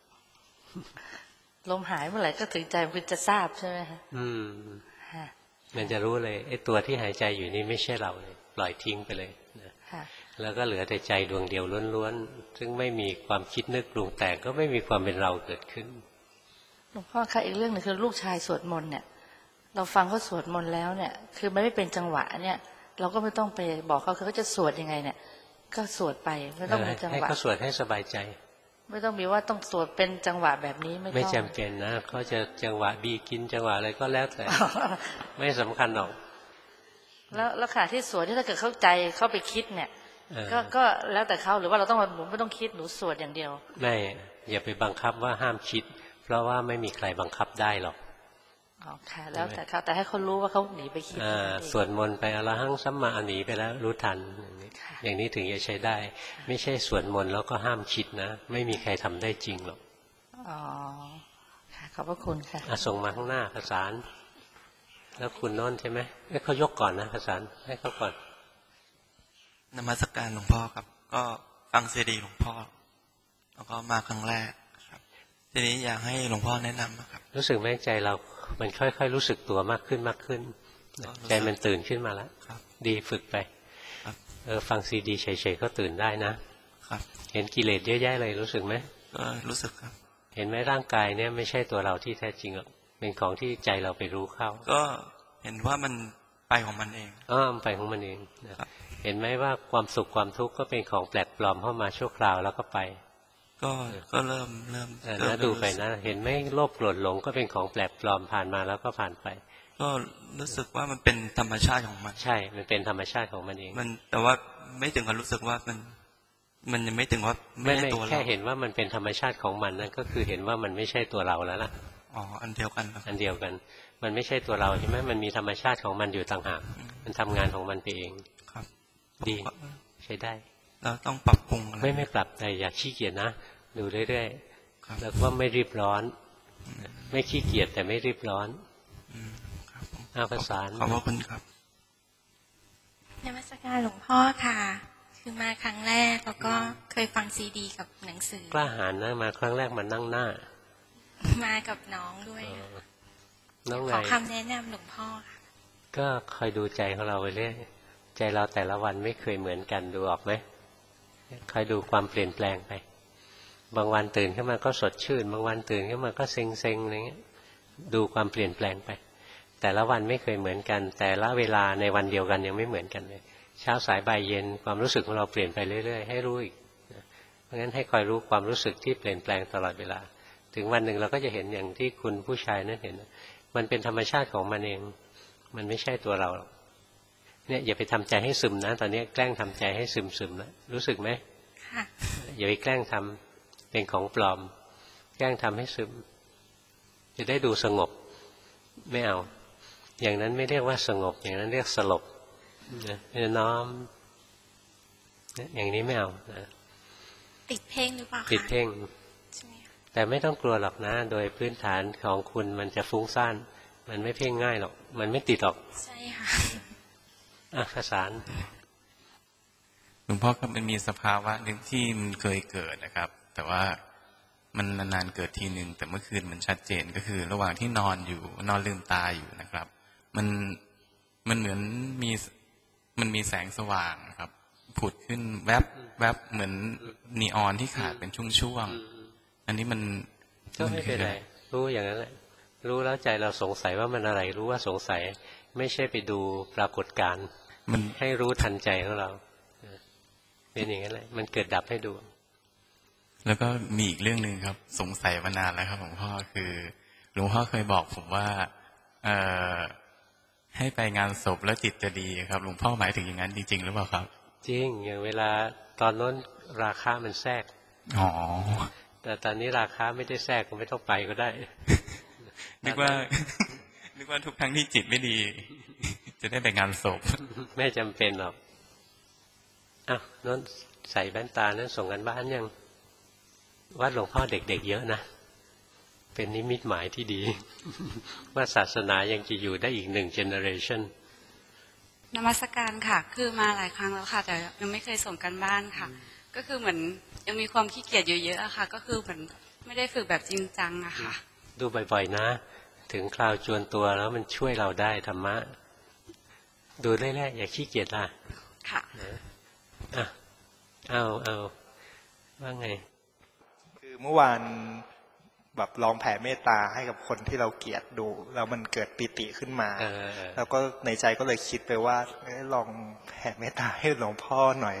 ลมหายเมื่อไหร่ก็ถึงใจมันจะทราบใช่ไหมคะอืมมันจะรู้เลยไอ้ตัวที่หายใจอยู่นี่ไม่ใช่เราเลยปล่อยทิ้งไปเลยนะแล้วก็เหลือแต่ใจดวงเดียวล้วนๆซึ่งไม่มีความคิดนึกปรุงแต่งก็ไม่มีความเป็นเราเกิดขึ้นหลวงพ่อคะอีกเรื่องหนึ่งคือลูกชายสวดมนต์เนี่ยเราฟังเขาสวดมนต์แล้วเนี่ยคือมันไม่เป็นจังหวะเนี่ยเราก็ไม่ต้องไปบอกเขาคือเขาจะสวดยังไงเนี่ยก็สวดไปไม่ต้องมีจังหวะให้เขาสวดให้สบายใจไม่ต้องมีว่าต้องสวดเป็นจังหวะแบบนี้ไม่ต้องไม่จำเป็นนะเขาจะจังหวะบีกินจังหวะอะไรก็แล้วแต่ ไม่สำคัญหรอกแล้วแล้วค่ะที่สวดที่ถ้าเกิดเข้าใจเข้าไปคิดเนี่ยก็ก็แล้วแต่เขาหรือว่าเราต้องหนูไม่ต้องคิดหนูสวดอย่างเดียวไม่อย่าไปบังคับว่าห้ามคิดเพราะว่าไม่มีใครบังคับได้หรอกอ๋อค่ะแล้วแต่เขาแต่ให้เขารู้ว่าเขาหนีไปคิดสวดมนต์ไปอรหังสัมมาหนีไปแล้วรู้ทันอย่างนี้ถึงจะใช้ได้ไม่ใช่สวดมนต์แล้วก็ห้ามคิดนะไม่มีใครทำได้จริงหรอกอ๋อค่ะขอบพระคุณค่ะส่งมาข้างหน้าประสานแล้วคุณโน้นใช่ไหมให้เขายกก่อนนะประสานให้เขาก่อนนมัสการหลวงพ่อครับก็ฟังซีดีหลวงพ่อแล้วก็มาครั้งแรกครับทีนี้อยากให้หลวงพ่อแนะนำครับรู้สึกไหมใจเรามันค่อยๆรู้สึกตัวมากขึ้นมากขึ้นใจมันตื่นขึ้นมาแล้วดีฝึกไปเออฟังซีดีเฉยๆก็ตื่นได้นะครับเห็นกิเลสเยอะแยะเลยรู้สึกไหมก็รู้สึกครับเห็นไหมร่างกายเนี่ยไม่ใช่ตัวเราที่แท้จริงหรอกเป็นของที่ใจเราไปรู้เข้าก็เห็นว่ามันไปของมันเองอ๋อไปของมันเองนะครับเห็นไหมว่าความสุขความทุกข์ก็เป็นของแปลกปลอมเข้ามาชั่วคราวแล้วก็ไปก็ก็เริ่มเริ่มนะดูไปนะเห็นไหมโลภโกรธหลงก็เป็นของแปลกปลอมผ่านมาแล้วก็ผ่านไปก็รู้สึกว่ามันเป็นธรรมชาติของมันใช่มันเป็นธรรมชาติของมันเองมันแต่ว่าไม่ถึงกับรู้สึกว่ามันมันยังไม่ถึงว่าไม่ใช่ตัวเราแค่เห็นว่ามันเป็นธรรมชาติของมันนั่นก็คือเห็นว่ามันไม่ใช่ตัวเราแล้วล่ะอ๋ออันเดียวกันอันเดียวกันมันไม่ใช่ตัวเราใช่ไหมมันมีธรรมชาติของมันอยู่ต่างหากมันทำงานของมันไปเองครับดีใช้ได้เราต้องปรับปรุงอะไรไม่ไม่ปรับแต่อย่าขี้เกียจนะดูเรื่อยๆแล้วก็ไม่รีบร้อนไม่ขี้เกียจแต่ไม่รีบร้อนอาภาษาขอบคุณครับนมัสการหลวงพ่อค่ะคือมาครั้งแรกแล้วก็เคยฟังซีดีกับหนังสือกล้าหาญนะมาครั้งแรกมานั่งหน้ามากับน้องด้วยน้องไงขอคำแนะนำหลวงพ่อค่ะก็คอยดูใจของเราไปเรื่อยใจเราแต่ละวันไม่เคยเหมือนกันดูออกไหมคอยดูความเปลี่ยนแปลงไปบางวันตื่นขึ้นมาก็สดชื่นบางวันตื่นขึ้นมาก็เซ็งเซ็งอะไรเงี้ยดูความเปลี่ยนแปลงไปแต่ละวันไม่เคยเหมือนกันแต่ละเวลาในวันเดียวกันยังไม่เหมือนกันเลยเช้าสายบ่ายเย็นความรู้สึกของเราเปลี่ยนไปเรื่อยๆให้รู้อีกเพราะงั้นให้คอยรู้ความรู้สึกที่เปลี่ยนแปลงตลอดเวลาถึงวันหนึ่งเราก็จะเห็นอย่างที่คุณผู้ชายนั้นเห็นมันเป็นธรรมชาติของมันเองมันไม่ใช่ตัวเราเนี่ยอย่าไปทำใจให้ซึมนะตอนนี้แกล้งทำใจให้ซึมซึมนะรู้สึกไหมค่ะอย่าไปแกล้งทำเป็นของปลอมแกล้งทำให้ซึมจะได้ดูสงบไม่เอาอย่างนั้นไม่เรียกว่าสงบอย่างนั้นเรียกสลบนะน้อมอย่างนี้ไม่เอานะติดเพ่งหรือเปล่าติดเพ่งแต่ไม่ต้องกลัวหรอกนะโดยพื้นฐานของคุณมันจะฟุ้งซ่านมันไม่เพ่งง่ายหรอกมันไม่ติดหรอกใช่ค่ะอ่ะภาษาหลวงพ่อครับมันมีสภาวะหนึ่งที่มันเคยเกิดนะครับแต่ว่ามันนานๆเกิดทีหนึ่งแต่เมื่อคืนมันชัดเจนก็คือ ระหว่างที่นอนอยู่นอนลืมตาอยู่นะครับมันมันเหมือนมีมันมีแสงสว่างครับผุดขึ้นแวบแวบเหมือนนีออนที่ขาดเป็นช่วงๆอันนี้มันก็ไม่เป็นไรรู้อย่างนั้นแหละรู้แล้วใจเราสงสัยว่ามันอะไรรู้ว่าสงสัยไม่ใช่ไปดูปรากฏการณ์มันให้รู้ทันใจของเราเป็นอย่างนั้นแหละมันเกิดดับให้ดูแล้วก็มีอีกเรื่องหนึ่งครับสงสัยมานานแล้วครับหลวงพ่อคือหลวงพ่อเคยบอกผมว่าเอ่อให้ไปงานศพแล้วจิตจะดีครับหลวงพ่อหมายถึงอย่างนั้นจริงๆหรือเปล่าครับจริงอย่างเวลาตอนนั้นราคามันแทรกอ๋อแต่ตอนนี้ราคาไม่ได้แทรกก็ไม่ต้องไปก็ได้นึกว่านึกว่าทุกครั้งที่จิตไม่ดีจะได้ไปงานศพไม่จำเป็นหรอกอ้าวนั้นใส่แว่นตานั้นส่งกันบ้านยังวัดหลวงพ่อเด็กๆเยอะนะเป็นนิมิตหมายที่ดีว่าศาสนายังจะอยู่ได้อีกหนึ่งเจเนอเรชันนมัสการค่ะคือมาหลายครั้งแล้วค่ะแต่ยังไม่เคยส่งกันบ้านค่ะก็คือเหมือนยังมีความขี้เกียจเยอะๆค่ะก็คือเหมือนไม่ได้ฝึกแบบจริงจังอะค่ะดูบ่อยๆนะถึงคราวจวนตัวแล้วมันช่วยเราได้ธรรมะดูเรื่อยๆอย่าขี้เกียจล่ะค่ะอ่ะเอาเอาว่าไงคือเมื่อวานแบบลองแผ่เมตตาให้กับคนที่เราเกลียดดูแล้วมันเกิดปิติขึ้นมาแล้วก็ในใจก็เลยคิดไปว่าลองแผ่เมตตาให้หลวงพ่อหน่อย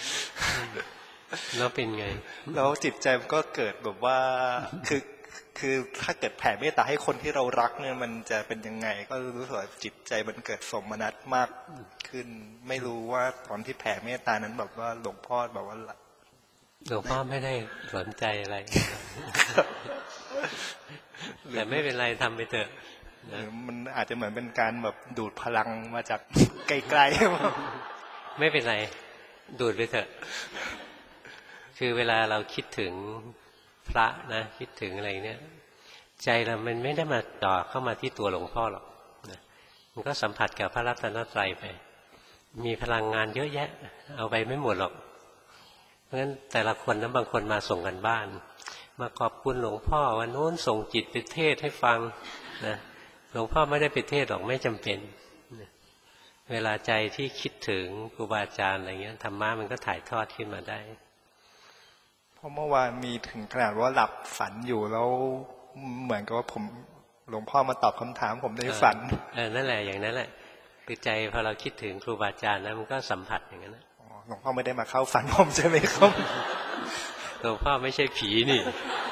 แล้วเป็นไงแล้วจิตใจมันก็เกิดแบบว่าคือคือถ้าเกิดแผ่เมตตาให้คนที่เรารักเนี่ยมันจะเป็นยังไงก็รู้สึกว่าจิตใจมันเกิดสมนัตมากขึ้นไม่รู้ว่าตอนที่แผ่เมตตานั้นแบบว่าหลวงพ่อแบบว่าหลวงพ่อไม่ได้สนใจอะไรแต่ไม่เป็นไรทำไปเถอะมันอาจจะเหมือนเป็นการแบบดูดพลังมาจากไกลๆไม่เป็นไรดูดไปเถอะคือเวลาเราคิดถึงพระนะคิดถึงอะไรเนี่ยใจเรามันไม่ได้มาต่อเข้ามาที่ตัวหลวงพ่อหรอกนะมันก็สัมผัสกับพระรัตนตรัยไปมีพลังงานเยอะแยะเอาไปไม่หมดหรอกเพราะฉะนั้นแต่ละคนนะบางคนมาส่งกันบ้านมาขอบคุณหลวงพ่อวันโน้นส่งจิตไปเทศให้ฟังนะหลวงพ่อไม่ได้ไปเทศหรอกไม่จำเป็นนะเวลาใจที่คิดถึงครูบาอาจารย์อะไรเงี้ยธรรมะมันก็ถ่ายทอดขึ้นมาได้เพราะเมื่อวานมีถึงขนาดว่าหลับฝันอยู่แล้วเหมือนกับว่าผมหลวงพ่อมาตอบคำถามผมในฝันเออนั่นแหละอย่างนั้นแหละคือใจพอเราคิดถึงครูบาอาจารย์นะมันก็สัมผัสอย่างนั้นนะหลวงพ่อไม่ได้มาเข้าฝันผมใช่ไหมครับหลวงพ่อไม่ใช่ผีนี่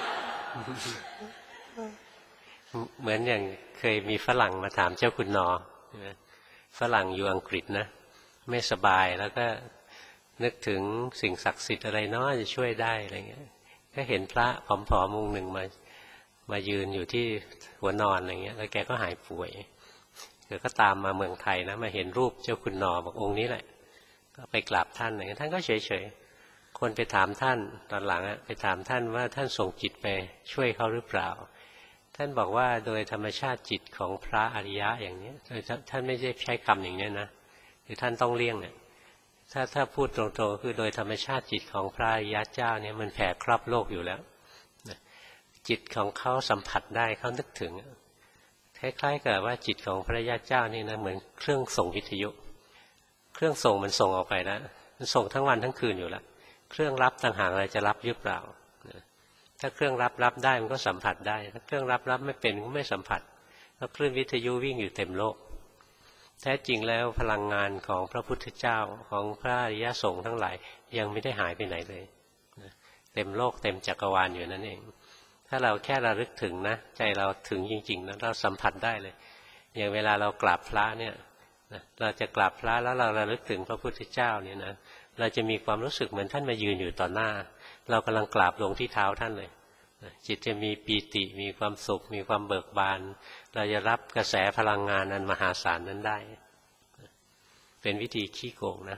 เหมือนอย่างเคยมีฝรั่งมาถามเจ้าคุณนอฝรั่งอยู่อังกฤษนะไม่สบายแล้วก็นึกถึงสิ่งศักดิ์สิทธิ์อะไรเนาะจะช่วยได้อะไรเงี้ยก็เห็นพระผอมๆองค์หนึ่งมามายืนอยู่ที่หัวนอนอะไรเงี้ยแล้วแกก็หายป่วยแกก็ตามมาเมืองไทยนะมาเห็นรูปเจ้าคุณนอบอกองค์นี้แหละก็ไปกราบท่านอะไรเงี้ยท่านก็เฉยๆคนไปถามท่านตอนหลังอะไปถามท่านว่าท่านส่งจิตไปช่วยเขาหรือเปล่าท่านบอกว่าโดยธรรมชาติจิตของพระอริยะอย่างนี้ท่านไม่ได้ใช้คำอย่างนี้นะคือท่านต้องเลี่ยงเนี่ยถ้าถ้าพูดตรงๆคือโดยธรรมชาติจิตของพระอริยะเจ้าเนี่ยมันแผ่ครอบโลกอยู่แล้วจิตของเขาสัมผัสได้เขานึกถึงคล้ายๆกับว่าจิตของพระอริยะเจ้านี่นะเหมือนเครื่องส่งวิทยุเครื่องส่งมันส่งออกไปแล้วมันส่งทั้งวันทั้งคืนอยู่แล้วเครื่องรับต่างหากอะไรจะรับหรือเปล่าถ้าเครื่องรับรับได้มันก็สัมผัสได้ถ้าเครื่องรับรับไม่เป็นก็ไม่สัมผัสแล้วคลื่นวิทยุวิ่งอยู่เต็มโลกแท้จริงแล้วพลังงานของพระพุทธเจ้าของพระอริยสงฆ์ทั้งหลายยังไม่ได้หายไปไหนเลยเต็มโลกเต็มจักรวาลอยู่นั่นเองถ้าเราแค่ระลึกถึงนะใจเราถึงจริงๆนะเราสัมผัสได้เลยอย่างเวลาเรากราบพระเนี่ยเราจะกราบพระแล้วเราระลึกถึงพระพุทธเจ้าเนี่ยนะเราจะมีความรู้สึกเหมือนท่านมายืนอยู่ต่อหน้าเรากำลังกราบลงที่เท้าท่านเลยจิตจะมีปีติมีความสุขมีความเบิกบานเราจะรับกระแสพลังงานอันมหาศาลนั้นได้เป็นวิธีขี้โกงนะ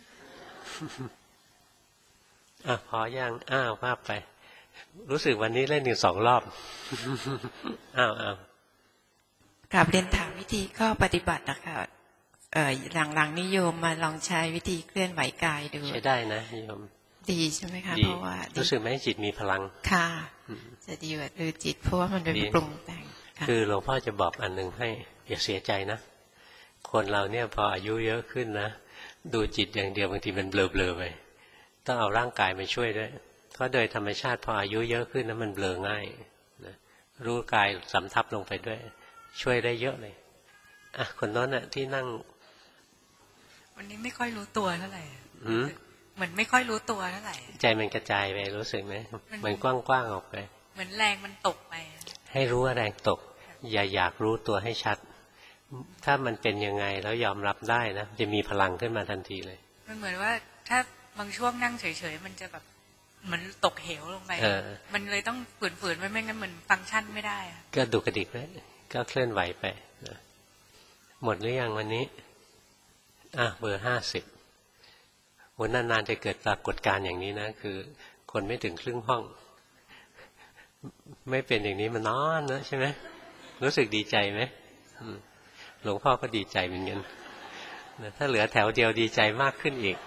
อ่ะพอยังอ้าวภาพไปรู้สึกวันนี้เล่นถึงสองรอบอ้าวอ้าวกราบเรียนถามวิธีก็ปฏิบัตินะคะเอ่อหลังๆนิยมมาลองใช้วิธีเคลื่อนไหวกายดูใช้ได้นะนิยมดีใช่ไหมคะเพราะว่ารู้สึกไหมจิตมีพลังค่ะจะดีกว่าดูจิตเพราะว่ามันเป็นปรุงแต่งคือหลวงพ่อจะบอกอันหนึ่งให้อย่าเสียใจนะคนเราเนี่ยพออายุเยอะขึ้นนะดูจิตอย่างเดียวบางทีมันเบลอๆไปต้องเอาร่างกายมาช่วยด้วยเพราะโดยธรรมชาติพออายุเยอะขึ้นนะมันเบลอง่ายนะรู้กายสำทับลงไปด้วยช่วยได้เยอะเลยอ่ะคนนั้นน่ะที่นั่งวันนี้ไม่ค่อยรู้ตัวเท่าไหร่อืมเหมือนไม่ค่อยรู้ตัวเท่าไหร่ใจมันกระจายไปรู้สึกไหมมันกว้างๆออกไปเหมือนแรงมันตกไปให้รู้ว่าแรงตกอย่าอยากรู้ตัวให้ชัดถ้ามันเป็นยังไงแล้วยอมรับได้นะจะมีพลังขึ้นมาทันทีเลยมันเหมือนว่าถ้าบางช่วงนั่งเฉยๆมันจะแบบเหมือนตกเหวลงไปมันเลยต้องฝืนๆไว้ไม่งั้นมันฟังก์ชันไม่ได้ก็ดูกระดิกไว้ก็เคลื่อนไหวไปหมดหรือยังวันนี้อ่ะเบอร์ห้าสิบวันนานๆจะเกิดปรากฏการณ์อย่างนี้นะคือคนไม่ถึงครึ่งห้องไม่เป็นอย่างนี้มานอนนะใช่ไหมรู้สึกดีใจไหมหลวงพ่อก็ดีใจเหมือนกันถ้าเหลือแถวเดียวดีใจมากขึ้นอีก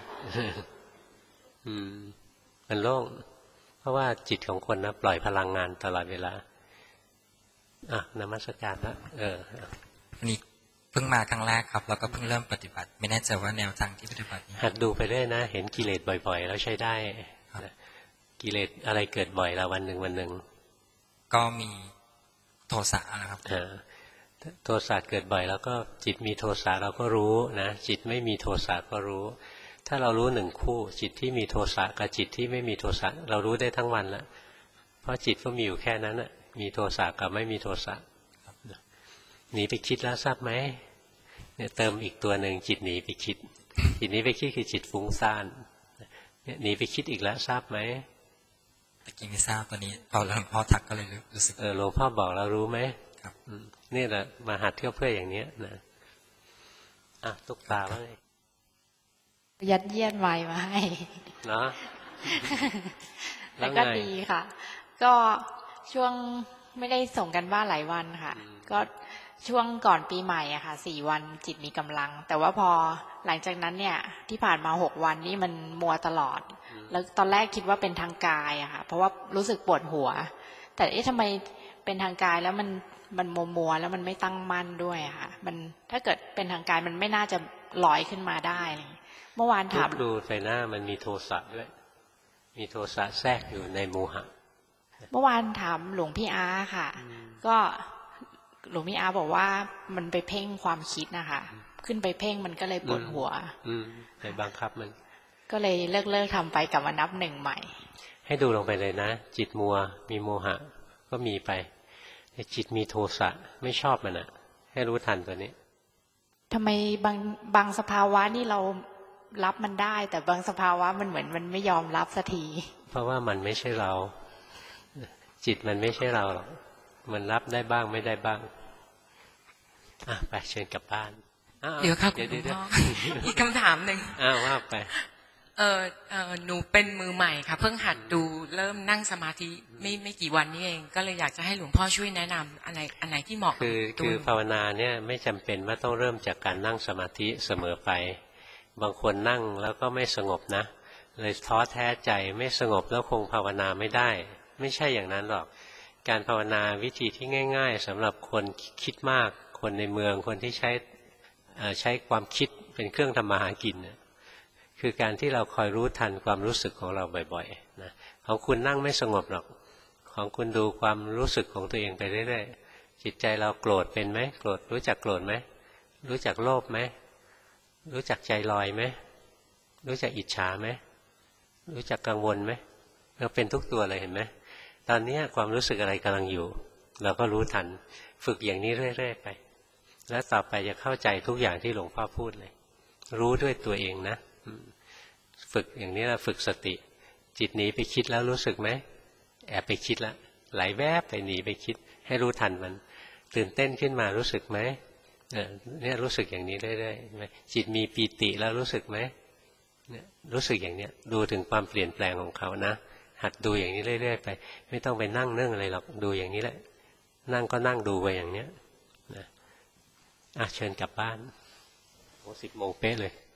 มันโล่งเพราะว่าจิตของคนนะปล่อยพลังงานตลอดเวลาอ่ะนมัสการนะเออนี่เพิ่งมาครั้งแรกครับแล้วก็เพิ่งเริ่มปฏิบัติไม่แน่ใจว่าแนวทางที่ปฏิบัติหัดดูไปเรื่อยนะเห็นกิเลสบ่อยๆแล้วใช้ได้กิเลสอะไรเกิดบ่อยละวันหนึ่งวันหนึ่งก็มีโทสะนะครับโทสะเกิดบ่อยแล้วก็จิตมีโทสะเราก็รู้นะจิตไม่มีโทสะก็รู้ถ้าเรารู้หนึ่งคู่จิตที่มีโทสะกับจิตที่ไม่มีโทสะเรารู้ได้ทั้งวันแล้วเพราะจิตก็มีอยู่แค่นั้นน่ะมีโทสะกับไม่มีโทสะหนีไปคิดแล้วทราบไหมเนี่ยเติมอีกตัวหนึ่งจิตหนีไปคิดจิตหนีไปคิดคือจิตฟุ้งซ่านเนี่ยหนีไปคิดอีกแล้วทราบไหมตะกี้ไม่ทราบตัวนี้พอหลวงพ่อทักก็เลยรู้สึกเออหลวงพ่อบอกเรารู้ไหมครับนี่แหละมาหัดเที่ยวเพื่ออย่างนี้นะอ่ะตุ๊กตาว่าไงยัดเยียดไว้มาให้เนาะแล้วก็ดีค่ะก็ช่วงไม่ได้ส่งกันบ้านหลายวันค่ะก็ช่วงก่อนปีใหม่อะค่ะสี่วันจิตมีกำลังแต่ว่าพอหลังจากนั้นเนี่ยที่ผ่านมาหกวันนี่มันมัวตลอดแล้วตอนแรกคิดว่าเป็นทางกายอะค่ะเพราะว่ารู้สึกปวดหัวแต่เอ๊ะทำไมเป็นทางกายแล้วมันมันมัวมัวแล้วมันไม่ตั้งมั่นด้วยอะค่ะมันถ้าเกิดเป็นทางกายมันไม่น่าจะลอยขึ้นมาได้เลยเมื่อวานถามดูไปหน้ามันมีโทสะด้วยมีโทสะแทรกอยู่ในโมหะเมื่อวานถามหลวงพี่อาค่ะก็หลวงพี่อาบอกว่ามันไปเพ่งความคิดนะคะขึ้นไปเพ่งมันก็เลยปวดหัวอืมไปบังคับมันก็เลยเลิกเลิกทำไปกลับมานับหนึ่งใหม่ให้ดูลงไปเลยนะจิตมัวมีโมหะก็มีไปแต่จิตมีโทสะไม่ชอบมันอ่ะให้รู้ทันตัวนี้ทำไมบางบางสภาวะนี่เรารับมันได้แต่บางสภาวะมันเหมือนมันไม่ยอมรับสักทีเพราะว่ามันไม่ใช่เราจิตมันไม่ใช่เราหรอกมันรับได้บ้างไม่ได้บ้างอ่ะไปเชิญกลับบ้านเดี๋ยวครับคุณพ่ออีกคำถามหนึ่งอ้าวว่าไปเออเออหนูเป็นมือใหม่ค่ะเพิ่งหัดดูเริ่มนั่งสมาธิไม่ไม่กี่วันนี้เองก็เลยอยากจะให้หลวงพ่อช่วยแนะนำอันไหนอันไหนที่เหมาะคือคือภาวนาเนี่ยไม่จำเป็นว่าต้องเริ่มจากการนั่งสมาธิเสมอไปบางคนนั่งแล้วก็ไม่สงบนะเลยท้อแท้ใจไม่สงบแล้วคงภาวนาไม่ได้ไม่ใช่อย่างนั้นหรอกการภาวนาวิธีที่ง่ายๆสำหรับคนคิดมากคนในเมืองคนที่ใช้ใช้ความคิดเป็นเครื่องทำมาหากินคือการที่เราคอยรู้ทันความรู้สึกของเราบ่อยๆนะของคุณนั่งไม่สงบหรอกของคุณดูความรู้สึกของตัวเองไปเรื่อยๆจิตใจเราโกรธเป็นไหมโกรธรู้จักโกรธไหมรู้จักโลภไหมรู้จักใจลอยไหมรู้จักอิจฉาไหมรู้จักกังวลไหมเราเป็นทุกตัวเลยเห็นไหมตอนนี้ความรู้สึกอะไรกำลังอยู่เราก็รู้ทันฝึกอย่างนี้เรื่อยๆไปแล้วต่อไปจะเข้าใจทุกอย่างที่หลวงพ่อพูดเลยรู้ด้วยตัวเองนะฝึกอย่างนี้เราฝึกสติจิตหนีไปคิดแล้วรู้สึกไหมแอบไปคิดแล้วไหลแวบไปหนีไปคิดให้รู้ทันมันตื่นเต้นขึ้นมารู้สึกไหมเนี่ยรู้สึกอย่างนี้เรื่อยๆจิตมีปีติแล้วรู้สึกไหมเนี่ยรู้สึกอย่างเนี้ยดูถึงความเปลี่ยนแปลงของเขานะหัดดูอย่างนี้เรื่อยๆไปไม่ต้องไปนั่งเนื่องอะไรหรอกดูอย่างนี้แหละนั่งก็นั่งดูไปอย่างเนี้ยนะอ่ะเชิญกลับบ้านโอ้สิบโมงเป๊ะเลย